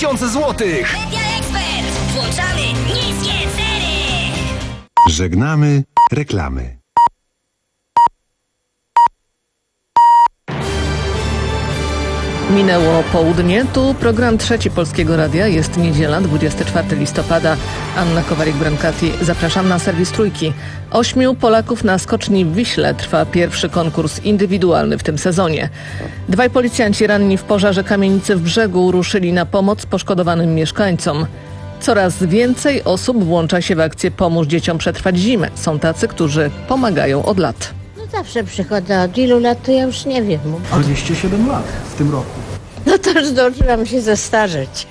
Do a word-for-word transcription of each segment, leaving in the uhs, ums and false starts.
tysiące złotych. Media Expert. Włączamy niskie ceny. Żegnamy reklamy. Minęło południe, tu program Trzeci Polskiego Radia, jest niedziela, dwudziestego czwartego listopada. Anna Kowalik-Brankati, zapraszam na serwis Trójki. Ośmiu Polaków na skoczni w Wiśle trwa pierwszy konkurs indywidualny w tym sezonie. Dwaj policjanci ranni w pożarze kamienicy w Brzegu ruszyli na pomoc poszkodowanym mieszkańcom. Coraz więcej osób włącza się w akcję Pomóż dzieciom przetrwać zimę. Są tacy, którzy pomagają od lat. Zawsze przychodzę, od ilu lat to ja już nie wiem. dwadzieścia siedem lat w tym roku. No to już zdążyłam się zestarzeć.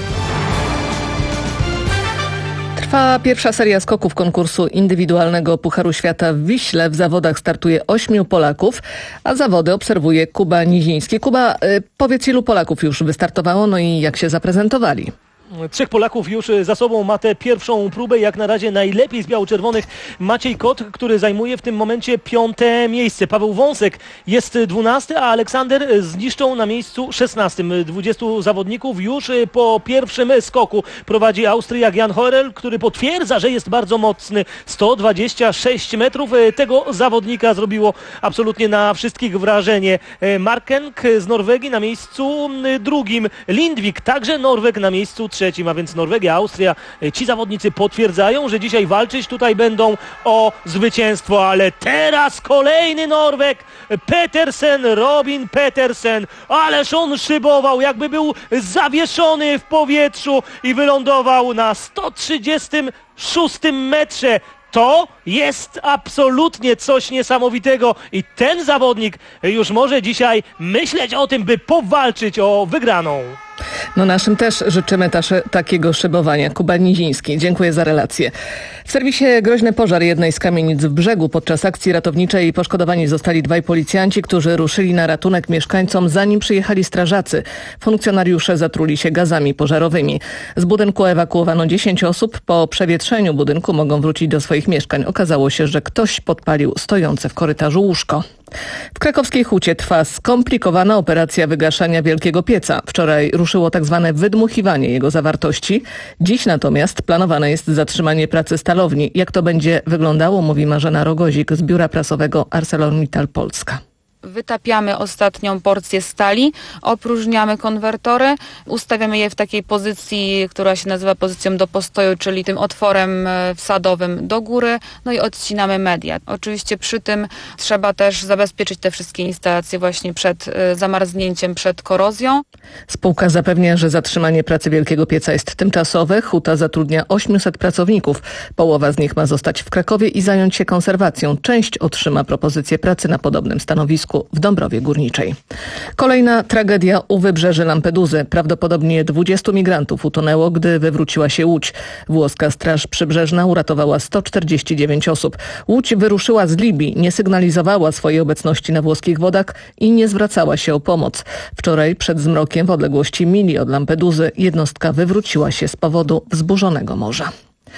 Trwa pierwsza seria skoków konkursu indywidualnego Pucharu Świata w Wiśle. W zawodach startuje ośmiu Polaków, a zawody obserwuje Kuba Niziński. Kuba, y, powiedz, ilu Polaków już wystartowało, no i jak się zaprezentowali? Trzech Polaków już za sobą ma tę pierwszą próbę. Jak na razie najlepiej z biało-czerwonych Maciej Kot, który zajmuje w tym momencie piąte miejsce. Paweł Wąsek jest dwunasty, a Aleksander Zniszczą na miejscu szesnastym. dwudziestu zawodników już po pierwszym skoku prowadzi Austriak Jan Horel, który potwierdza, że jest bardzo mocny. sto dwadzieścia sześć metrów. Tego zawodnika zrobiło absolutnie na wszystkich wrażenie. Markenk z Norwegii na miejscu drugim. Lindvik, także Norweg, na miejscu trzecim, a więc Norwegia, Austria. Ci zawodnicy potwierdzają, że dzisiaj walczyć tutaj będą o zwycięstwo, ale teraz kolejny Norweg, Petersen, Robin Petersen, ależ on szybował, jakby był zawieszony w powietrzu i wylądował na sto trzydziestym szóstym metrze. To jest absolutnie coś niesamowitego i ten zawodnik już może dzisiaj myśleć o tym, by powalczyć o wygraną. No naszym też życzymy też takiego szybowania. Kuba Niziński, dziękuję za relację. W serwisie groźny pożar jednej z kamienic w Brzegu. Podczas akcji ratowniczej poszkodowani zostali dwaj policjanci, którzy ruszyli na ratunek mieszkańcom, zanim przyjechali strażacy. Funkcjonariusze zatruli się gazami pożarowymi. Z budynku ewakuowano dziesięć osób. Po przewietrzeniu budynku mogą wrócić do swoich mieszkań. Okazało się, że ktoś podpalił stojące w korytarzu łóżko. W krakowskiej Hucie trwa skomplikowana operacja wygaszania wielkiego pieca. Wczoraj ruszyło tak zwane wydmuchiwanie jego zawartości. Dziś natomiast planowane jest zatrzymanie pracy stalowni. Jak to będzie wyglądało, mówi Marzena Rogozik z biura prasowego ArcelorMittal Polska. Wytapiamy ostatnią porcję stali, opróżniamy konwertory, ustawiamy je w takiej pozycji, która się nazywa pozycją do postoju, czyli tym otworem wsadowym do góry, no i odcinamy media. Oczywiście przy tym trzeba też zabezpieczyć te wszystkie instalacje właśnie przed zamarznięciem, przed korozją. Spółka zapewnia, że zatrzymanie pracy wielkiego pieca jest tymczasowe. Huta zatrudnia osiemset pracowników. Połowa z nich ma zostać w Krakowie i zająć się konserwacją. Część otrzyma propozycję pracy na podobnym stanowisku w Dąbrowie Górniczej. Kolejna tragedia u wybrzeży Lampeduzy. Prawdopodobnie dwudziestu migrantów utonęło, gdy wywróciła się łódź. Włoska Straż Przybrzeżna uratowała sto czterdzieści dziewięć osób. Łódź wyruszyła z Libii, nie sygnalizowała swojej obecności na włoskich wodach i nie zwracała się o pomoc. Wczoraj przed zmrokiem w odległości mili od Lampeduzy jednostka wywróciła się z powodu wzburzonego morza.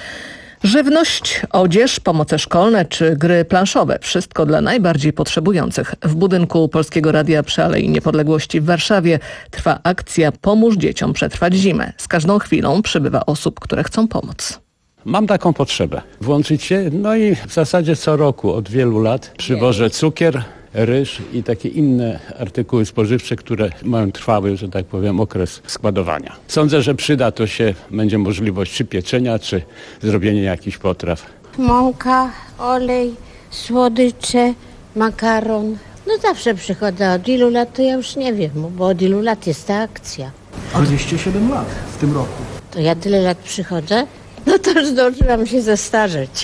Żywność, odzież, pomoce szkolne czy gry planszowe. Wszystko dla najbardziej potrzebujących. W budynku Polskiego Radia przy Alei Niepodległości w Warszawie trwa akcja Pomóż dzieciom przetrwać zimę. Z każdą chwilą przybywa osób, które chcą pomóc. Mam taką potrzebę. Włączyć się, no i w zasadzie co roku od wielu lat przywożę cukier, ryż i takie inne artykuły spożywcze, które mają trwały, że tak powiem, okres składowania. Sądzę, że przyda to się, będzie możliwość czy pieczenia, czy zrobienia jakichś potraw. Mąka, olej, słodycze, makaron. No zawsze przychodzę, od ilu lat to ja już nie wiem, bo od ilu lat jest ta akcja. dwadzieścia siedem lat w tym roku. To ja tyle lat przychodzę? No to już zdążyłam się zestarzeć.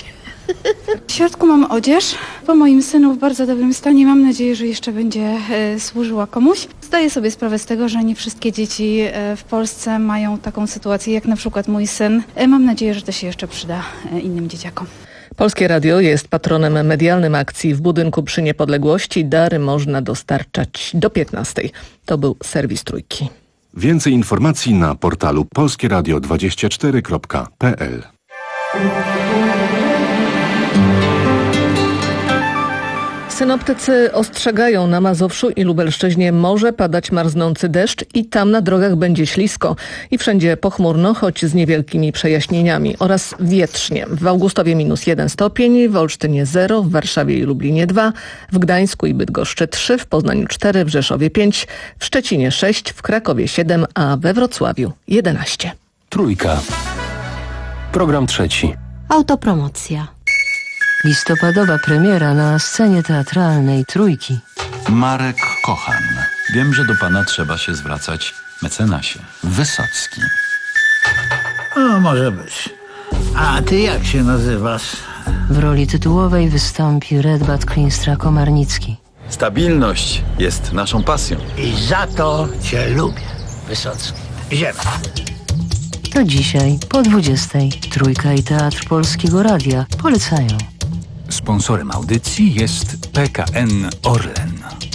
W środku mam odzież, po moim synu w bardzo dobrym stanie. Mam nadzieję, że jeszcze będzie e, służyła komuś. Zdaję sobie sprawę z tego, że nie wszystkie dzieci e, w Polsce mają taką sytuację, jak na przykład mój syn. E, mam nadzieję, że to się jeszcze przyda e, innym dzieciakom. Polskie Radio jest patronem medialnym akcji w budynku przy Niepodległości. Dary można dostarczać do piętnastej. To był serwis Trójki. Więcej informacji na portalu polskieradio dwadzieścia cztery kropka p l. Synoptycy ostrzegają, na Mazowszu i Lubelszczyźnie może padać marznący deszcz i tam na drogach będzie ślisko. I wszędzie pochmurno, choć z niewielkimi przejaśnieniami oraz wietrznie. W Augustowie minus jeden stopień, w Olsztynie zero, w Warszawie i Lublinie dwa, w Gdańsku i Bydgoszczy trzy, w Poznaniu cztery, w Rzeszowie pięć, w Szczecinie sześć, w Krakowie siedem, a we Wrocławiu jedenaście. Trójka. Program trzeci. Autopromocja. Listopadowa premiera na scenie teatralnej Trójki. Marek Kochan. Wiem, że do pana trzeba się zwracać mecenasie. Wysocki. O, może być. A ty jak się nazywasz? W roli tytułowej wystąpi Redbat Klinstra-Komarnicki. Stabilność jest naszą pasją. I za to cię lubię, Wysocki. Idziemy. To dzisiaj po dwudziestej Trójka i Teatr Polskiego Radia polecają. Sponsorem audycji jest P K N Orlen.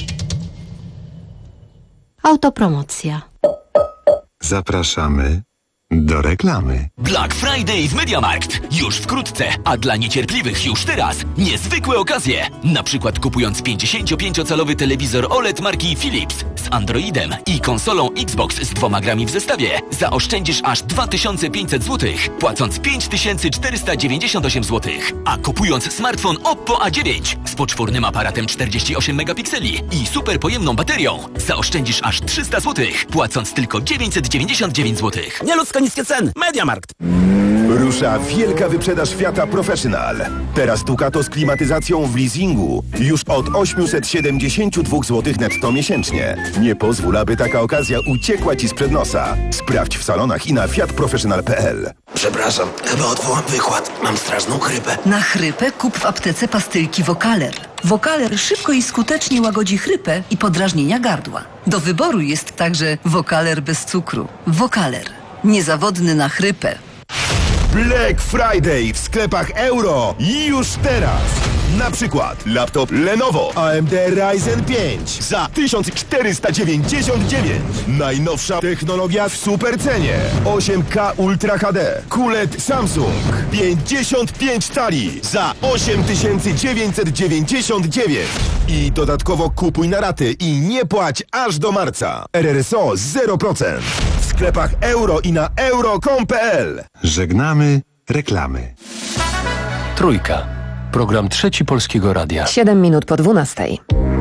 Autopromocja. Zapraszamy do reklamy. Black Friday w MediaMarkt. Już wkrótce, a dla niecierpliwych już teraz niezwykłe okazje. Na przykład kupując pięćdziesięciopięciocalowy telewizor O L E D marki Philips z Androidem i konsolą Xbox z dwoma grami w zestawie zaoszczędzisz aż dwa tysiące pięćset złotych, płacąc pięć tysięcy czterysta dziewięćdziesiąt osiem złotych. A kupując smartfon Oppo A dziewięć z poczwórnym aparatem czterdzieści osiem megapikseli i super pojemną baterią zaoszczędzisz aż trzysta złotych, płacąc tylko dziewięćset dziewięćdziesiąt dziewięć złotych. Nieludzko niskie ceny. MediaMarkt. Rusza wielka wyprzedaż Fiata Professional. Teraz Ducato z klimatyzacją w leasingu już od osiemset siedemdziesiąt dwa złotych netto miesięcznie. Nie pozwól, aby taka okazja uciekła ci sprzed nosa. Sprawdź w salonach i na fiat professional kropka p l. Przepraszam, chyba odwołam wykład. Mam straszną chrypę. Na chrypę kup w aptece pastylki Wokaler. Wokaler szybko i skutecznie łagodzi chrypę i podrażnienia gardła. Do wyboru jest także Wokaler bez cukru. Wokaler. Niezawodny na chrypę. Black Friday w sklepach Euro i już teraz. Na przykład laptop Lenovo A M D Ryzen pięć za tysiąc czterysta dziewięćdziesiąt dziewięć. Najnowsza technologia w super cenie. osiem K Ultra H D. Q L E D Samsung pięćdziesiąt pięć cali za osiem tysięcy dziewięćset dziewięćdziesiąt dziewięć. I dodatkowo kupuj na raty i nie płać aż do marca. R R S O zero procent. W sklepach Euro i na euro kropka com kropka p l. Żegnamy reklamy. Trójka. Program trzeci Polskiego Radia. siedem minut po dwunastej.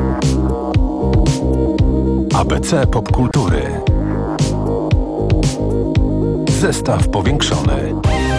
A B C Popkultury. Zestaw powiększony.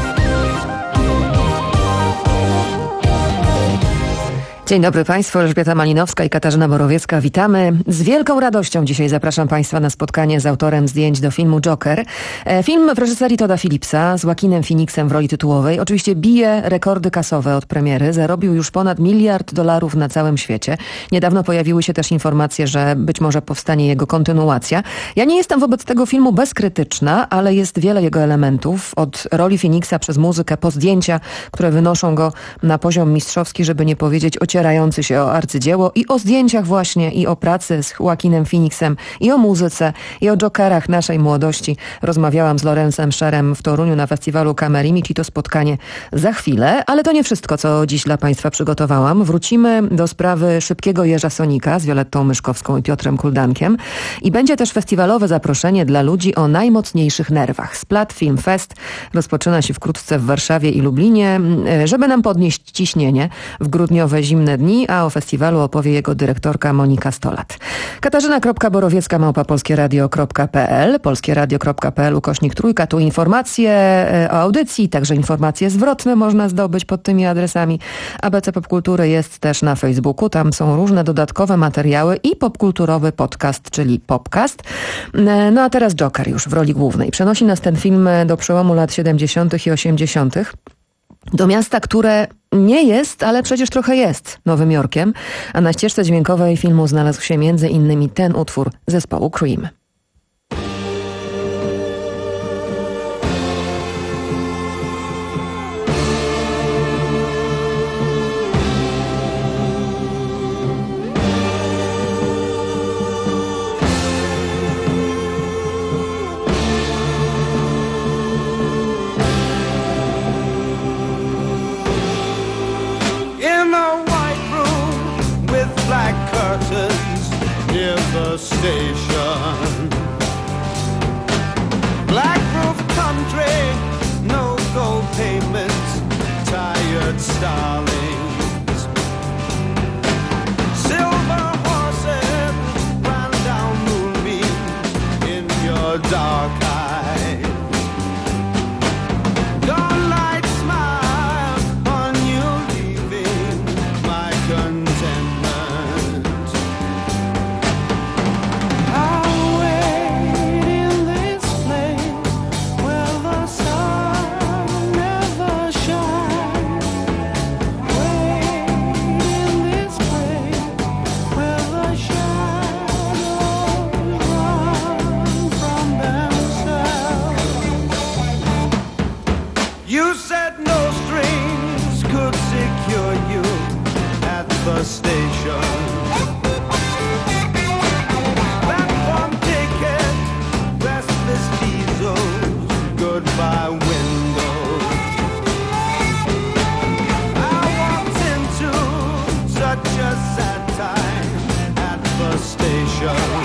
Dzień dobry Państwu, Elżbieta Malinowska i Katarzyna Borowiecka. Witamy. Z wielką radością dzisiaj zapraszam Państwa na spotkanie z autorem zdjęć do filmu Joker. Film w reżyserii Todda Phillipsa z Joaquinem Phoenixem w roli tytułowej. Oczywiście bije rekordy kasowe od premiery. Zarobił już ponad miliard dolarów na całym świecie. Niedawno pojawiły się też informacje, że być może powstanie jego kontynuacja. Ja nie jestem wobec tego filmu bezkrytyczna, ale jest wiele jego elementów. Od roli Phoenixa przez muzykę po zdjęcia, które wynoszą go na poziom mistrzowski, żeby nie powiedzieć ocierający się o arcydzieło, i o zdjęciach właśnie, i o pracy z Joaquinem Phoenixem, i o muzyce, i o Jokerach naszej młodości. Rozmawiałam z Lorenzem Scherem w Toruniu na festiwalu Kamerimix i to spotkanie za chwilę, ale to nie wszystko, co dziś dla Państwa przygotowałam. Wrócimy do sprawy Szybkiego Jeża Sonika z Violettą Myszkowską i Piotrem Kuldankiem i będzie też festiwalowe zaproszenie dla ludzi o najmocniejszych nerwach. Splat Film Fest rozpoczyna się wkrótce w Warszawie i Lublinie, żeby nam podnieść ciśnienie w grudniowe zimne dni, a o festiwalu opowie jego dyrektorka Monika Stolat. Katarzyna.borowiecka małpa polskieradio kropka p l, polskieradio kropka p l ukośnik trójka. Tu informacje o audycji, także informacje zwrotne można zdobyć pod tymi adresami. A B C Popkultury jest też na Facebooku. Tam są różne dodatkowe materiały i popkulturowy podcast, czyli Popcast. No a teraz Joker już w roli głównej. Przenosi nas ten film do przełomu lat siedemdziesiątych i osiemdziesiątych. Do miasta, które nie jest, ale przecież trochę jest Nowym Jorkiem, a na ścieżce dźwiękowej filmu znalazł się między innymi ten utwór zespołu Cream. In the white room with You said no strings could secure you at the station. Platform ticket, restless diesels, goodbye windows. I walked into such a sad time at the station.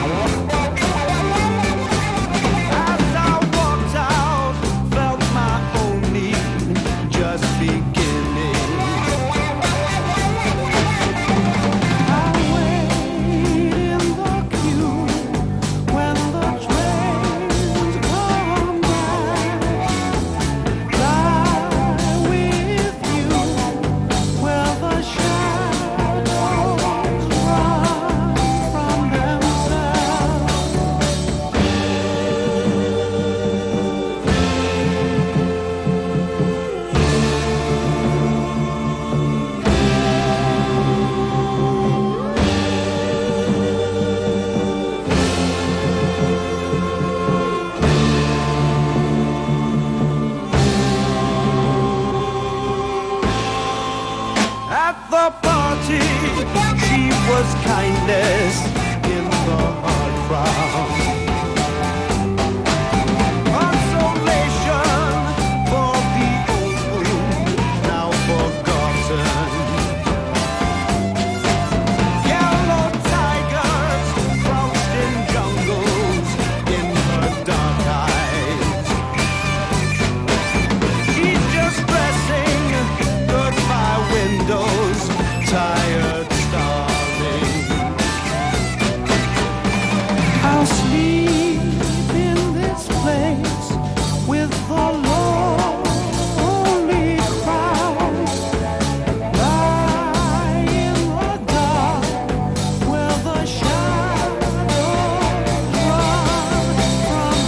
Was kindness in the hard frown. Consolation for the old wound now forgotten. Yellow tigers crouched in jungles in her dark eyes. She's just dressing goodbye windows, tired. I'll sleep in this place with the lonely crowd. Lie in the dark where the shadows run from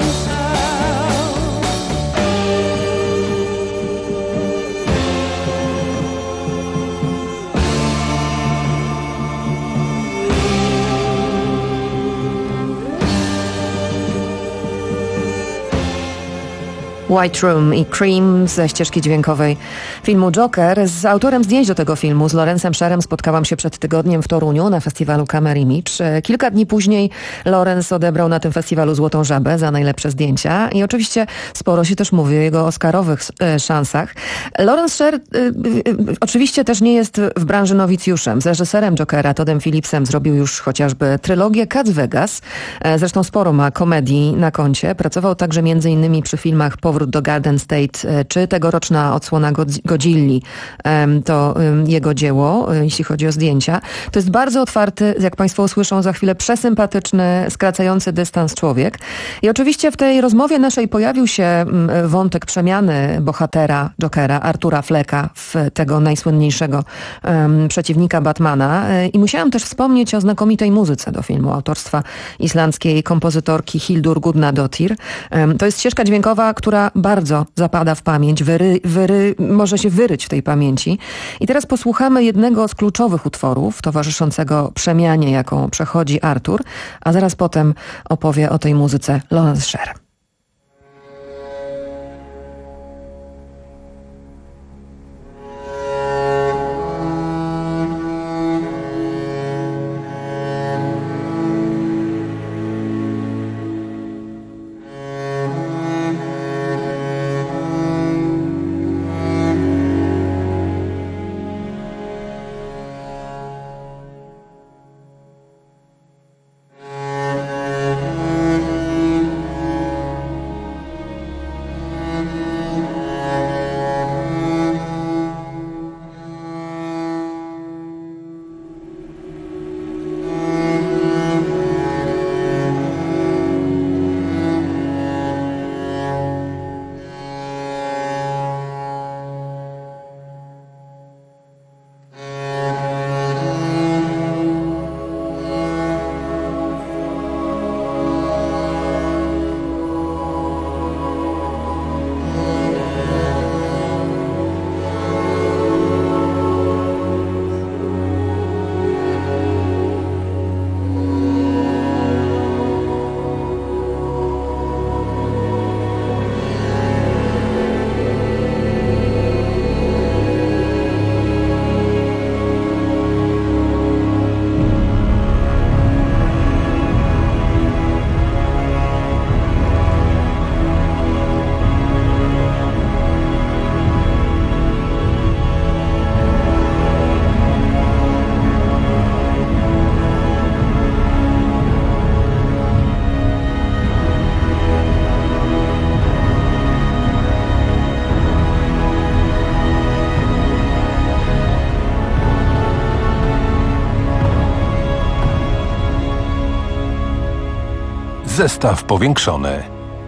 White Room i Cream ze ścieżki dźwiękowej filmu Joker. Z autorem zdjęć do tego filmu, z Lorenzem Sherem, spotkałam się przed tygodniem w Toruniu na festiwalu Camera Image. Kilka dni później Lorenz odebrał na tym festiwalu Złotą Żabę za najlepsze zdjęcia i oczywiście sporo się też mówi o jego oscarowych e, szansach. Lorenz Sher e, e, oczywiście też nie jest w branży nowicjuszem. Z reżyserem Jokera, Toddem Phillipsem, zrobił już chociażby trylogię Cats Vegas. E, zresztą sporo ma komedii na koncie. Pracował także między innymi przy filmach Powrót do Garden State, czy tegoroczna odsłona Godzilli, to jego dzieło, jeśli chodzi o zdjęcia. To jest bardzo otwarty, jak Państwo usłyszą za chwilę, przesympatyczny, skracający dystans człowiek. I oczywiście w tej rozmowie naszej pojawił się wątek przemiany bohatera Jokera, Artura Flecka, w tego najsłynniejszego um, przeciwnika Batmana. I musiałam też wspomnieć o znakomitej muzyce do filmu autorstwa islandzkiej kompozytorki Hildur Gudnadottir. Um, to jest ścieżka dźwiękowa, która bardzo zapada w pamięć, wyry, wyry, może się wyryć w tej pamięci. I teraz posłuchamy jednego z kluczowych utworów towarzyszącego przemianie, jaką przechodzi Artur, a zaraz potem opowie o tej muzyce Lorenz Sher. Zestaw powiększony.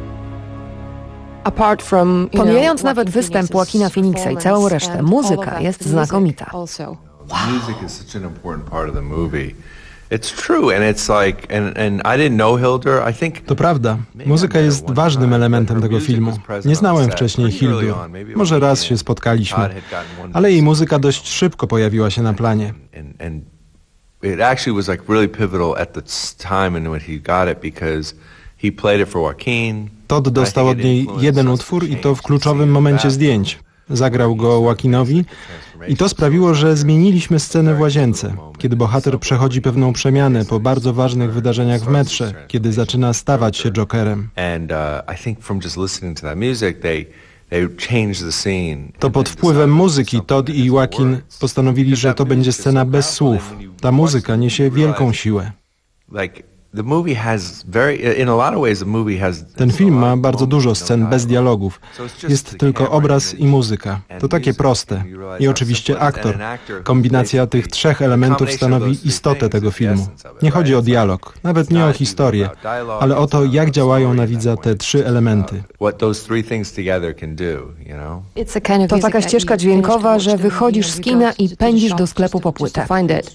Pomijając nawet występ Joaquina Phoenixa i całą resztę, muzyka jest znakomita. Music is such an important part of the movie. It's true and it's like and and I didn't know Hildur. I think To prawda. Muzyka jest ważnym elementem tego filmu. Nie znałem wcześniej Hildur. Może raz się spotkaliśmy, ale jej muzyka dość szybko pojawiła się na planie. and and it actually was like really pivotal at the time and when he got it because he played it for Joaquin. Todd dostał od niej jeden utwór i to w kluczowym momencie zdjęć. Zagrał go Joaquinowi i to sprawiło, że zmieniliśmy scenę w łazience, kiedy bohater przechodzi pewną przemianę po bardzo ważnych wydarzeniach w metrze, kiedy zaczyna stawać się Jokerem. And uh, I think from just listening to that music they they changed the scene. To pod wpływem muzyki Todd i Joaquin postanowili, że to będzie scena bez słów. Ta muzyka niesie wielką siłę. Like the movie has very in a lot of ways the movie has Ten film ma bardzo dużo scen bez dialogów. Jest tylko obraz i muzyka. To takie proste. I oczywiście aktor. Kombinacja tych trzech elementów stanowi istotę tego filmu. Nie chodzi o dialog, nawet nie o historię, ale o to, jak działają na widza te trzy elementy. what those three things together can do, you know? To taka ścieżka dźwiękowa, że wychodzisz z kina i pędzisz do sklepu po płytę.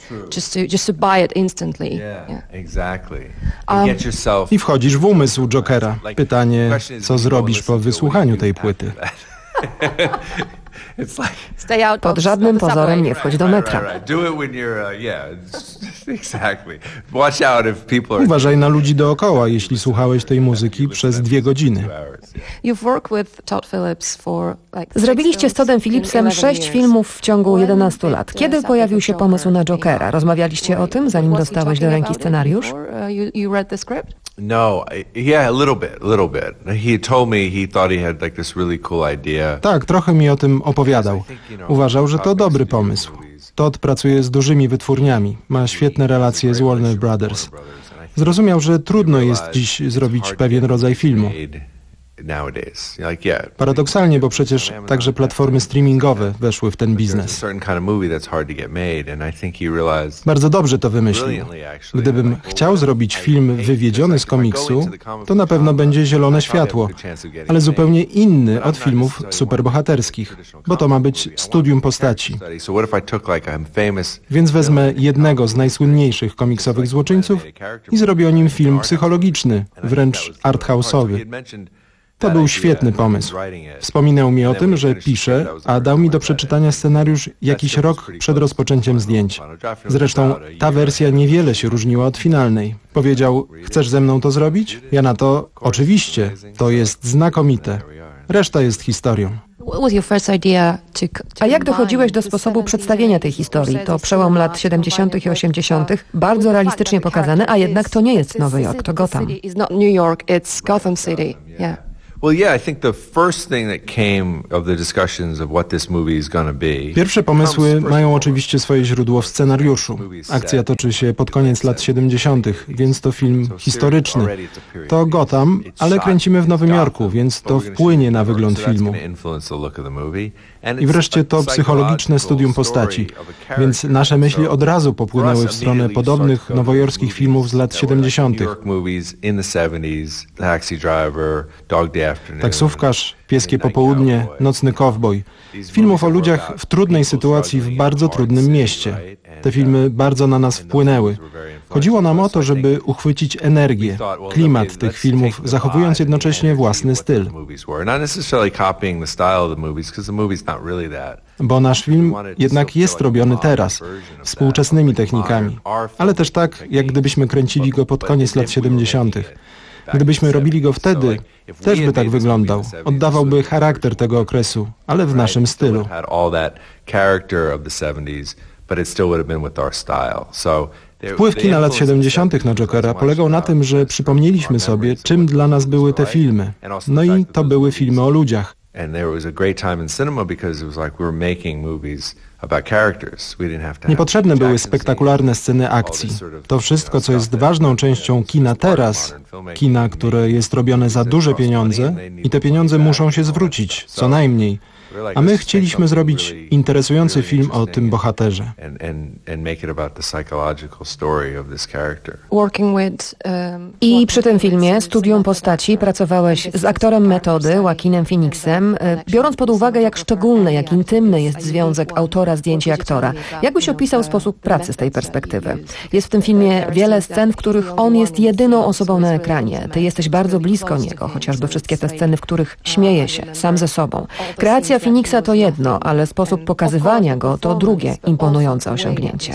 Exactly. Um, And get yourself I wchodzisz w umysł Jokera. Pytanie, co zrobisz po wysłuchaniu tej płyty? It's like Pod żadnym pozorem nie wchodź do metra. Right, right. Do it when you're uh, yeah, exactly. Watch out if people are Uważaj na ludzi dookoła, jeśli słuchałeś tej muzyki przez dwie godziny. Zrobiliście z Toddem Phillipsem sześć filmów w ciągu jedenastu lat. Kiedy pojawił się pomysł na Jokera? Rozmawialiście o tym, zanim dostałeś do ręki scenariusz? No, I- yeah, a little bit, a little bit. He told me he thought he had like this really cool idea. Tak, trochę mi o tym opowiadał. Uważał, że to dobry pomysł. Todd pracuje z dużymi wytwórniami, ma świetne relacje z Warner Brothers. Zrozumiał, że trudno jest dziś zrobić pewien rodzaj filmu. Nowadays, like yeah, Paradoksalnie, bo przecież także platformy streamingowe weszły w ten there's a biznes. certain kind of movie that's hard to get made, and I think he realized. Bardzo dobrze to wymyślił. Gdybym chciał zrobić film wywiedziony z komiksu, to na pewno będzie zielone światło, ale zupełnie inny od filmów superbohaterskich, bo to ma być studium postaci. So what if I took like a famous Więc wezmę jednego z najsłynniejszych komiksowych złoczyńców i zrobię o nim film psychologiczny, wręcz arthouse'owy. To był świetny pomysł. Wspominał mi o tym, że pisze, a dał mi do przeczytania scenariusz jakiś rok przed rozpoczęciem zdjęć. Zresztą ta wersja niewiele się różniła od finalnej. Powiedział, chcesz ze mną to zrobić? Ja na to, oczywiście, to jest znakomite. Reszta jest historią. A jak dochodziłeś do sposobu przedstawienia tej historii? To przełom lat siedemdziesiątych i osiemdziesiątych, bardzo realistycznie pokazane, a jednak to nie jest Nowy Jork, to Gotham. Well, yeah, I think the first thing that came of the discussions of what this movie is going to be. Pierwsze pomysły mają oczywiście swoje źródło w scenariuszu. Akcja toczy się pod koniec lat siedemdziesiątych, więc to film historyczny. To Gotham, ale kręcimy w Nowym Jorku, więc to wpłynie na wygląd filmu. I wreszcie to psychologiczne studium postaci, więc nasze myśli od razu popłynęły w stronę podobnych nowojorskich filmów z lat siedemdziesiątych. Taksówkarz, Pieskie popołudnie, Nocny kowboj. Filmów o ludziach w trudnej sytuacji w bardzo trudnym mieście. Te filmy bardzo na nas wpłynęły. Chodziło nam o to, żeby uchwycić energię, klimat tych filmów, zachowując jednocześnie własny styl. Bo nasz film jednak jest robiony teraz, współczesnymi technikami, ale też tak, jak gdybyśmy kręcili go pod koniec lat siedemdziesiątych. Gdybyśmy robili go wtedy, też by tak wyglądał. Oddawałby charakter tego okresu, ale w naszym stylu. Wpływ kina lat siedemdziesiątych na Jokera polegał na tym, że przypomnieliśmy sobie, czym dla nas były te filmy. No i to były filmy o ludziach. And there was a great time in cinema because it was like we were making movies Niepotrzebne były spektakularne sceny akcji. To wszystko, co jest ważną częścią kina teraz, kina, które jest robione za duże pieniądze i te pieniądze muszą się zwrócić, co najmniej. A my chcieliśmy zrobić interesujący film o tym bohaterze. I przy tym filmie, Studium Postaci, pracowałeś z aktorem metody, Joaquinem Phoenixem, biorąc pod uwagę, jak szczególny, jak intymny jest związek autora zdjęć i aktora. Jak byś opisał sposób pracy z tej perspektywy? Jest w tym filmie wiele scen, w których on jest jedyną osobą na ekranie. Ty jesteś bardzo blisko niego, chociażby wszystkie te sceny, w których śmieje się, sam ze sobą. Kreacja Phoenixa to jedno, ale sposób pokazywania go to drugie imponujące osiągnięcie.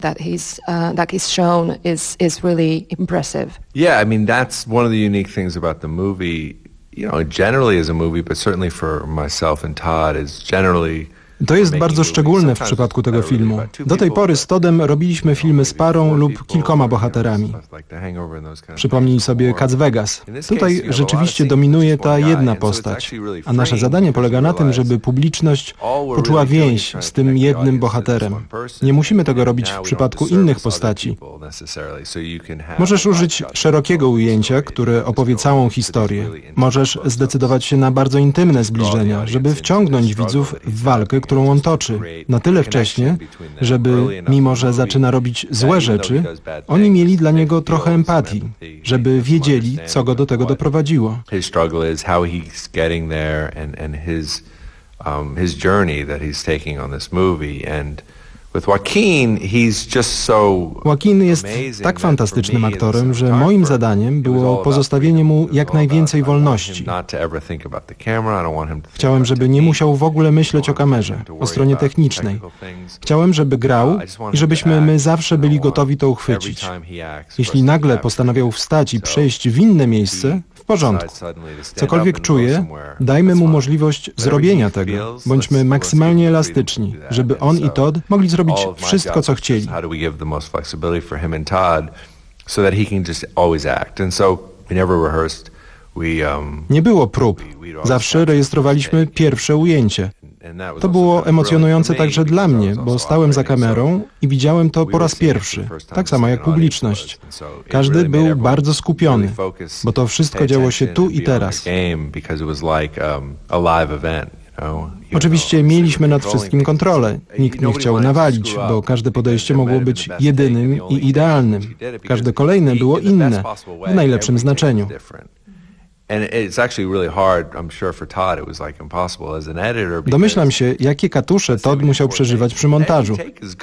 Yeah, I mean, that's one of the unique things about the movie, you know, generally as a movie, but certainly for myself and Todd is generally. To jest bardzo szczególne w przypadku tego filmu. Do tej pory z Toddem robiliśmy filmy z parą lub kilkoma bohaterami. Przypomnij sobie Cats Vegas. Tutaj rzeczywiście dominuje ta jedna postać, a nasze zadanie polega na tym, żeby publiczność poczuła więź z tym jednym bohaterem. Nie musimy tego robić w przypadku innych postaci. Możesz użyć szerokiego ujęcia, które opowie całą historię. Możesz zdecydować się na bardzo intymne zbliżenia, żeby wciągnąć widzów w walkę, którą on toczy, na tyle wcześnie, żeby, mimo że zaczyna robić złe rzeczy, oni mieli dla niego trochę empatii, żeby wiedzieli, co go do tego doprowadziło. Joaquin jest tak fantastycznym aktorem, że moim zadaniem było pozostawienie mu jak najwięcej wolności. Chciałem, żeby nie musiał w ogóle myśleć o kamerze, o stronie technicznej. Chciałem, żeby grał i żebyśmy my zawsze byli gotowi to uchwycić. Jeśli nagle postanawiał wstać i przejść w inne miejsce, w porządku. Cokolwiek czuje, dajmy mu możliwość zrobienia tego. Bądźmy maksymalnie elastyczni, żeby on i Todd mogli zrobić wszystko, co chcieli. Nie było prób. Zawsze rejestrowaliśmy pierwsze ujęcie. To było emocjonujące także dla mnie, bo stałem za kamerą i widziałem to po raz pierwszy, tak samo jak publiczność. Każdy był bardzo skupiony, bo to wszystko działo się tu i teraz. Oczywiście mieliśmy nad wszystkim kontrolę. Nikt nie chciał nawalić, bo każde podejście mogło być jedynym i idealnym. Każde kolejne było inne, w najlepszym znaczeniu. Domyślam się, jakie katusze Todd musiał przeżywać przy montażu.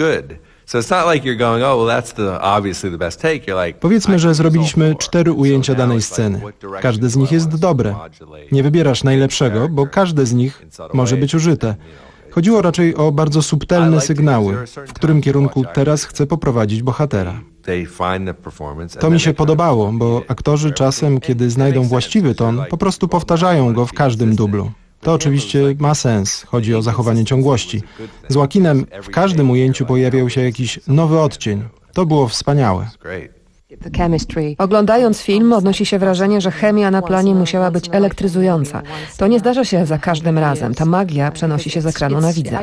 Powiedzmy, że zrobiliśmy cztery ujęcia danej sceny. Każde z nich jest dobre. Nie wybierasz najlepszego, bo każde z nich może być użyte. Chodziło raczej o bardzo subtelne sygnały, w którym kierunku teraz chcę poprowadzić bohatera. To mi się podobało, bo aktorzy czasem, kiedy znajdą właściwy ton, po prostu powtarzają go w każdym dublu. To oczywiście ma sens, chodzi o zachowanie ciągłości. Z Joaquinem w każdym ujęciu pojawiał się jakiś nowy odcień. To było wspaniałe. Oglądając film odnosi się wrażenie, że chemia na planie musiała być elektryzująca. To nie zdarza się za każdym razem. Ta magia przenosi się z ekranu na widza.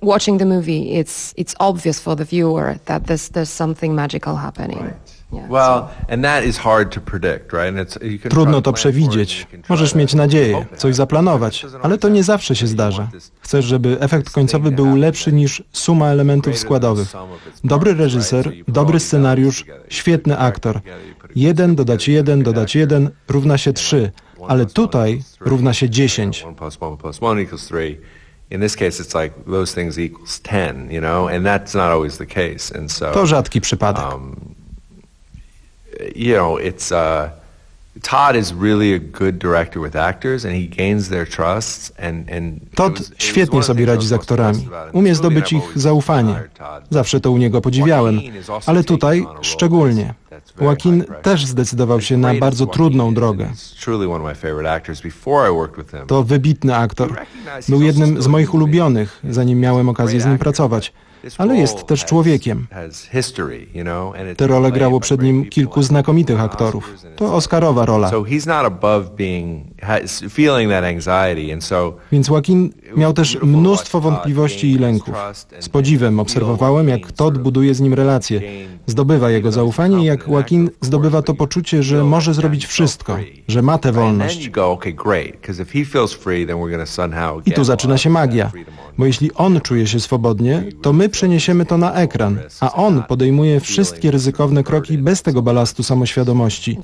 Trudno to przewidzieć. Możesz mieć nadzieję, coś zaplanować, ale to nie zawsze się zdarza. Chcesz, żeby efekt końcowy był lepszy niż suma elementów składowych. Dobry reżyser, dobry scenariusz, świetny aktor. Jeden dodać jeden dodać jeden równa się trzy, ale tutaj równa się dziesięć. To rzadki przypadek. You know, it's uh, Todd is really a good director with actors, and he gains their trust. And and Todd świetnie sobie radzi z aktorami. Umie zdobyć ich zaufanie. Zawsze to u niego podziwiałem, ale tutaj szczególnie. Joaquin też zdecydował się na bardzo trudną drogę. To wybitny aktor. Był jednym z moich ulubionych, zanim miałem okazję z nim pracować. ale jest też człowiekiem. Tę rolę grało przed nim kilku znakomitych aktorów. To Oscarowa rola. Więc Joaquin miał też mnóstwo wątpliwości i lęków. Z podziwem obserwowałem, jak Todd buduje z nim relacje, zdobywa jego zaufanie i jak Joaquin zdobywa to poczucie, że może zrobić wszystko, że ma tę wolność. I tu zaczyna się magia, bo jeśli on czuje się swobodnie, to my przeniesiemy to na ekran, a on podejmuje wszystkie ryzykowne kroki bez tego balastu samoświadomości.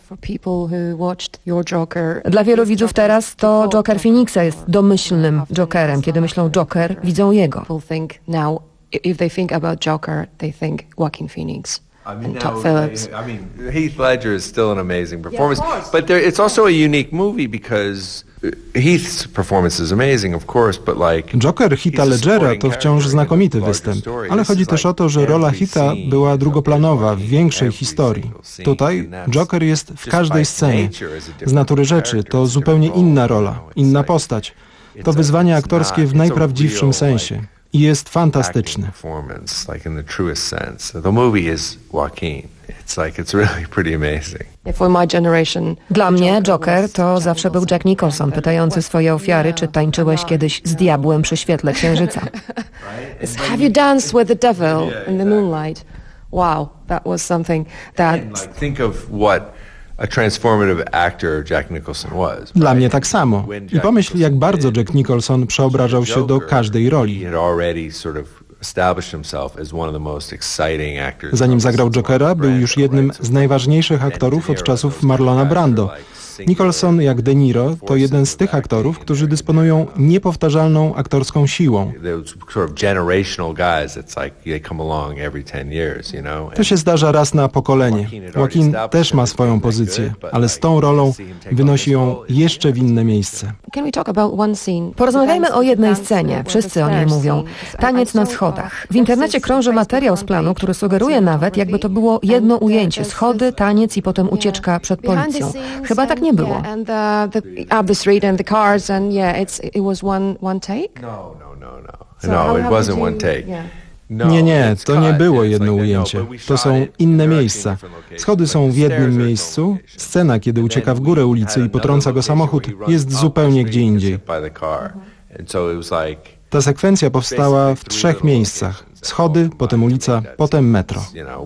Dla wielu widzów teraz to Joker Phoenixa jest domyślnym Jokerem. Kiedy myślą Joker, widzą jego. If they think about Joker, they think Joaquin Phoenix. I mean, and Todd no, Phillips. I mean, Heath Ledger is still an amazing performance, yeah, but there, it's also a unique movie because Heath's performance is amazing, of course, but like Joker Heatha Ledgera to wciąż znakomity występ, ale chodzi też o to, że rola Heatha była drugoplanowa w większej historii. Tutaj Joker jest w każdej scenie. Z natury rzeczy to zupełnie inna rola, inna postać. To wyzwanie aktorskie w najprawdziwszym sensie. I jest fantastyczny. Dla mnie Joker to zawsze był Jack Nicholson, pytający swoje ofiary, czy tańczyłeś kiedyś z diabłem przy świetle księżyca. Have you danced with the devil in the moonlight? Wow, that was something that... Think of what a transformative actor Jack Nicholson was. Dla mnie tak samo. I pomyśl, jak bardzo Jack Nicholson przeobrażał się do każdej roli. Zanim zagrał Jokera, był już jednym z najważniejszych aktorów od czasów Marlona Brando. Nicholson, jak De Niro, to jeden z tych aktorów, którzy dysponują niepowtarzalną aktorską siłą. To się zdarza raz na pokolenie. Joaquin też ma swoją pozycję, ale z tą rolą wynosi ją jeszcze w inne miejsce. Porozmawiajmy o jednej scenie. Wszyscy o niej mówią. Taniec na schodach. W internecie krąży materiał z planu, który sugeruje nawet, jakby to było jedno ujęcie. Schody, taniec i potem ucieczka przed policją. Chyba tak nie było. Nie, nie, to nie było jedno ujęcie. To są inne miejsca. Schody są w jednym miejscu. Scena, kiedy ucieka w górę ulicy i potrąca go samochód, jest zupełnie gdzie indziej. Ta sekwencja powstała w trzech miejscach. Schody, potem ulica, potem metro.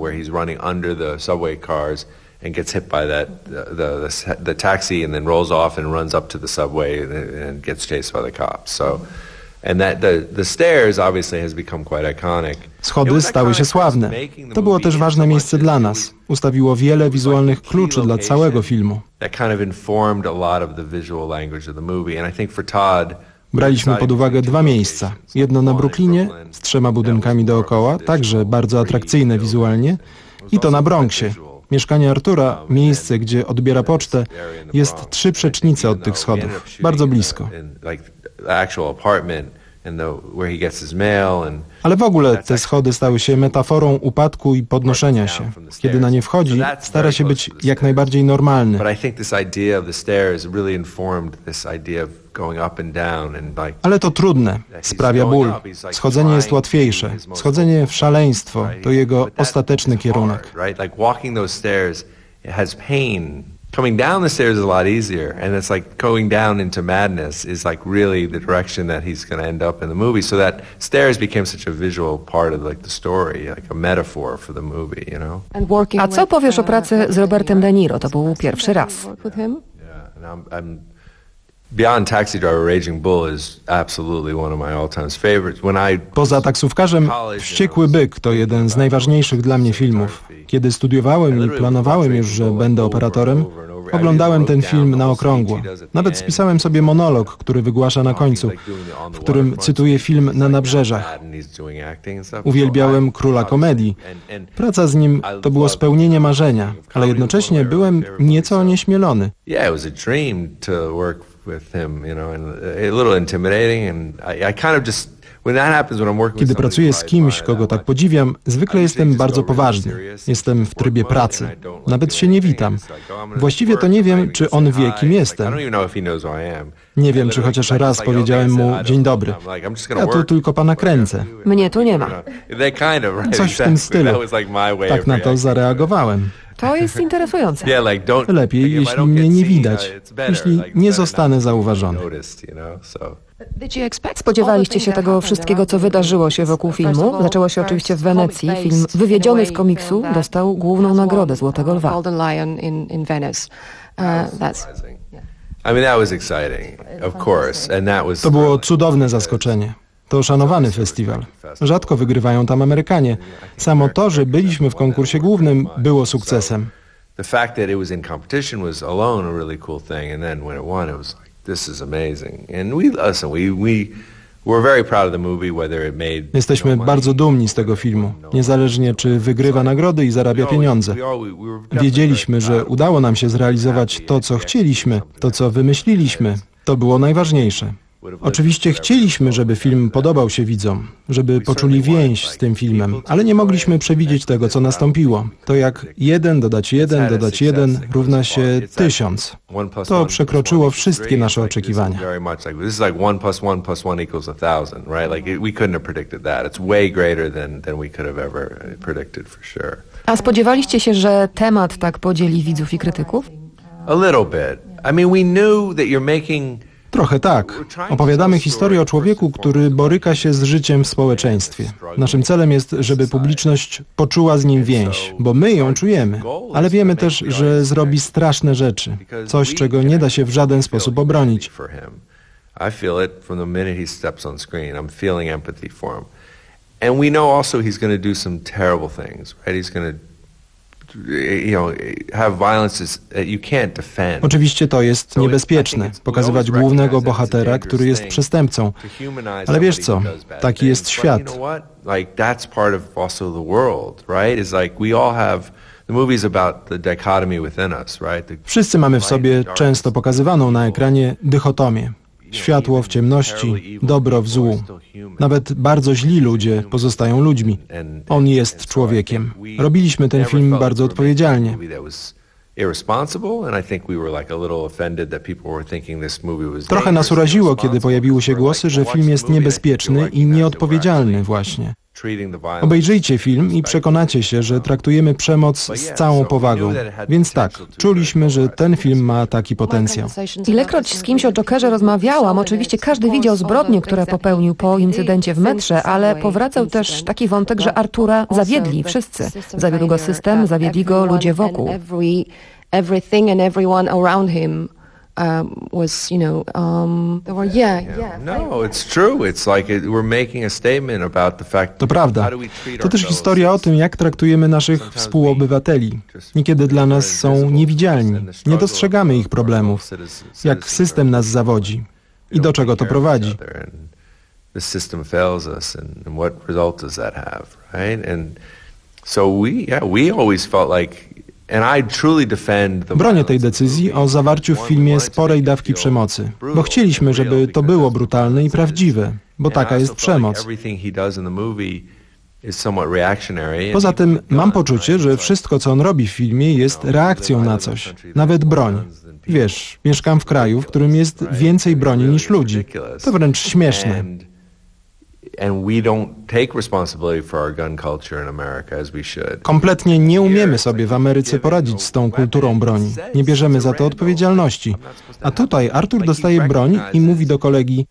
And gets hit by that the, the the taxi and then rolls off and runs up to the subway and, and gets chased by the cops. So, and that the the stairs obviously has become quite iconic. Schody stały się sławne. To było też ważne miejsce dla nas. Ustawiło wiele wizualnych kluczy dla całego filmu. That kind of informed a lot of the visual language of the movie, and I think for Todd. Braliśmy pod uwagę dwa miejsca. Jedno na Brooklynie z trzema budynkami dookoła, także bardzo atrakcyjne wizualnie, i to na Bronxie. Mieszkanie Artura, miejsce, gdzie odbiera pocztę, jest trzy przecznice od tych schodów, bardzo blisko. Ale w ogóle te schody stały się metaforą upadku i podnoszenia się. Kiedy na nie wchodzi, stara się być jak najbardziej normalny. Ale to trudne, sprawia ból. Schodzenie jest łatwiejsze. Schodzenie w szaleństwo to jego ostateczny kierunek. Coming down the stairs is a lot easier, and it's like going down into madness is like really the direction that he's going to end up in the movie. So that stairs became such a visual part of like the story, like a metaphor for the movie, you know. A co powiesz o pracy z Robertem De Niro? To był pierwszy raz. Yeah, and I'm, I'm Beyond Taxi Driver, Raging Bull is absolutely one of my all-time favorites. When I Poza taksówkarzem, Wściekły byk to jeden z najważniejszych dla mnie filmów. Kiedy studiowałem i planowałem już, że będę operatorem, oglądałem ten film na okrągło. Nawet spisałem sobie monolog, który wygłasza na końcu, w którym cytuję film Na nabrzeżach. Uwielbiałem Króla Komedii. Praca z nim to było spełnienie marzenia, ale jednocześnie byłem nieco onieśmielony. with him, you know, and a little intimidating, and I, I kind of just. Kiedy pracuję z kimś, kogo tak podziwiam, zwykle jestem bardzo poważny. Jestem w trybie pracy. Nawet się nie witam. Właściwie to nie wiem, czy on wie, kim jestem. Nie wiem, czy chociaż raz powiedziałem mu dzień dobry. Ja tu tylko pana kręcę. Mnie tu nie ma. Coś w tym stylu. Tak na to zareagowałem. To jest interesujące. Lepiej, jeśli mnie nie widać, jeśli nie zostanę zauważony. Spodziewaliście się tego wszystkiego, co wydarzyło się wokół filmu? Zaczęło się oczywiście w Wenecji. Film wywiedziony z komiksu dostał główną nagrodę Złotego Lwa. To było cudowne zaskoczenie. To szanowany festiwal. Rzadko wygrywają tam Amerykanie. Samo to, że byliśmy w konkursie głównym, było sukcesem. The fact that it was in competition was alone a really cool thing, and then when it won, it was like, this is amazing. And we listen, we we were very proud of the movie, whether it made. Jesteśmy bardzo dumni z tego filmu, niezależnie czy wygrywa nagrody i zarabia pieniądze. Wiedzieliśmy, że udało nam się zrealizować to, co chcieliśmy, to, co wymyśliliśmy. To było najważniejsze. Oczywiście chcieliśmy, żeby film podobał się widzom, żeby poczuli więź z tym filmem, ale nie mogliśmy przewidzieć tego, co nastąpiło. To jak jeden dodać jeden dodać jeden równa się tysiąc. To przekroczyło wszystkie nasze oczekiwania. A spodziewaliście się, że temat tak podzieli widzów i krytyków? A little bit. I mean, we knew that you're making. Trochę tak. Opowiadamy historię o człowieku, który boryka się z życiem w społeczeństwie. Naszym celem jest, żeby publiczność poczuła z nim więź, bo my ją czujemy. Ale wiemy też, że zrobi straszne rzeczy. Coś, czego nie da się w żaden sposób obronić. I feel it from the minute he steps on screen. I'm feeling empathy for him. And we know also he's going to do some terrible things, right? He's going to You know, have violence that you can't defend. Oczywiście to jest niebezpieczne, pokazywać głównego bohatera, który jest przestępcą. Ale wiesz co, taki jest świat. Like that's part of also the world, right? Is like we all have the movies about the dichotomy within us, right? Wszyscy mamy w sobie często pokazywaną na ekranie dychotomię. Światło w ciemności, dobro w złu. Nawet bardzo źli ludzie pozostają ludźmi. On jest człowiekiem. Robiliśmy ten film bardzo odpowiedzialnie. Trochę nas uraziło, kiedy pojawiły się głosy, że film jest niebezpieczny i nieodpowiedzialny właśnie. Obejrzyjcie film i przekonacie się, że traktujemy przemoc z całą powagą. Więc tak, czuliśmy, że ten film ma taki potencjał. Ilekroć z kimś o Jokerze rozmawiałam, oczywiście każdy widział zbrodnie, które popełnił po incydencie w metrze, ale powracał też taki wątek, że Artura zawiedli wszyscy. Zawiódł go system, zawiedli go ludzie wokół. Everything and everyone around him um, was, you know, um, they were, yeah, yeah. No, it's true. It's like it, we're making a statement about the fact. To prawda. To też historia o tym, jak traktujemy naszych współobywateli. Niekiedy dla nas są niewidzialni. Nie dostrzegamy ich problemów. Jak system nas zawodzi. I do czego to prowadzi. The system fails us, and what result does that have, right? And so we, yeah, we always felt like. Bronię tej decyzji o zawarciu w filmie sporej dawki przemocy, bo chcieliśmy, żeby to było brutalne i prawdziwe, bo taka jest przemoc. Poza tym mam poczucie, że wszystko, co on robi w filmie, jest reakcją na coś, nawet broń. Wiesz, mieszkam w kraju, w którym jest więcej broni niż ludzi. To wręcz śmieszne. Kompletnie nie umiemy sobie w Ameryce poradzić z tą kulturą broni. Nie bierzemy za to odpowiedzialności. A tutaj Artur dostaje broń i mówi do kolegi: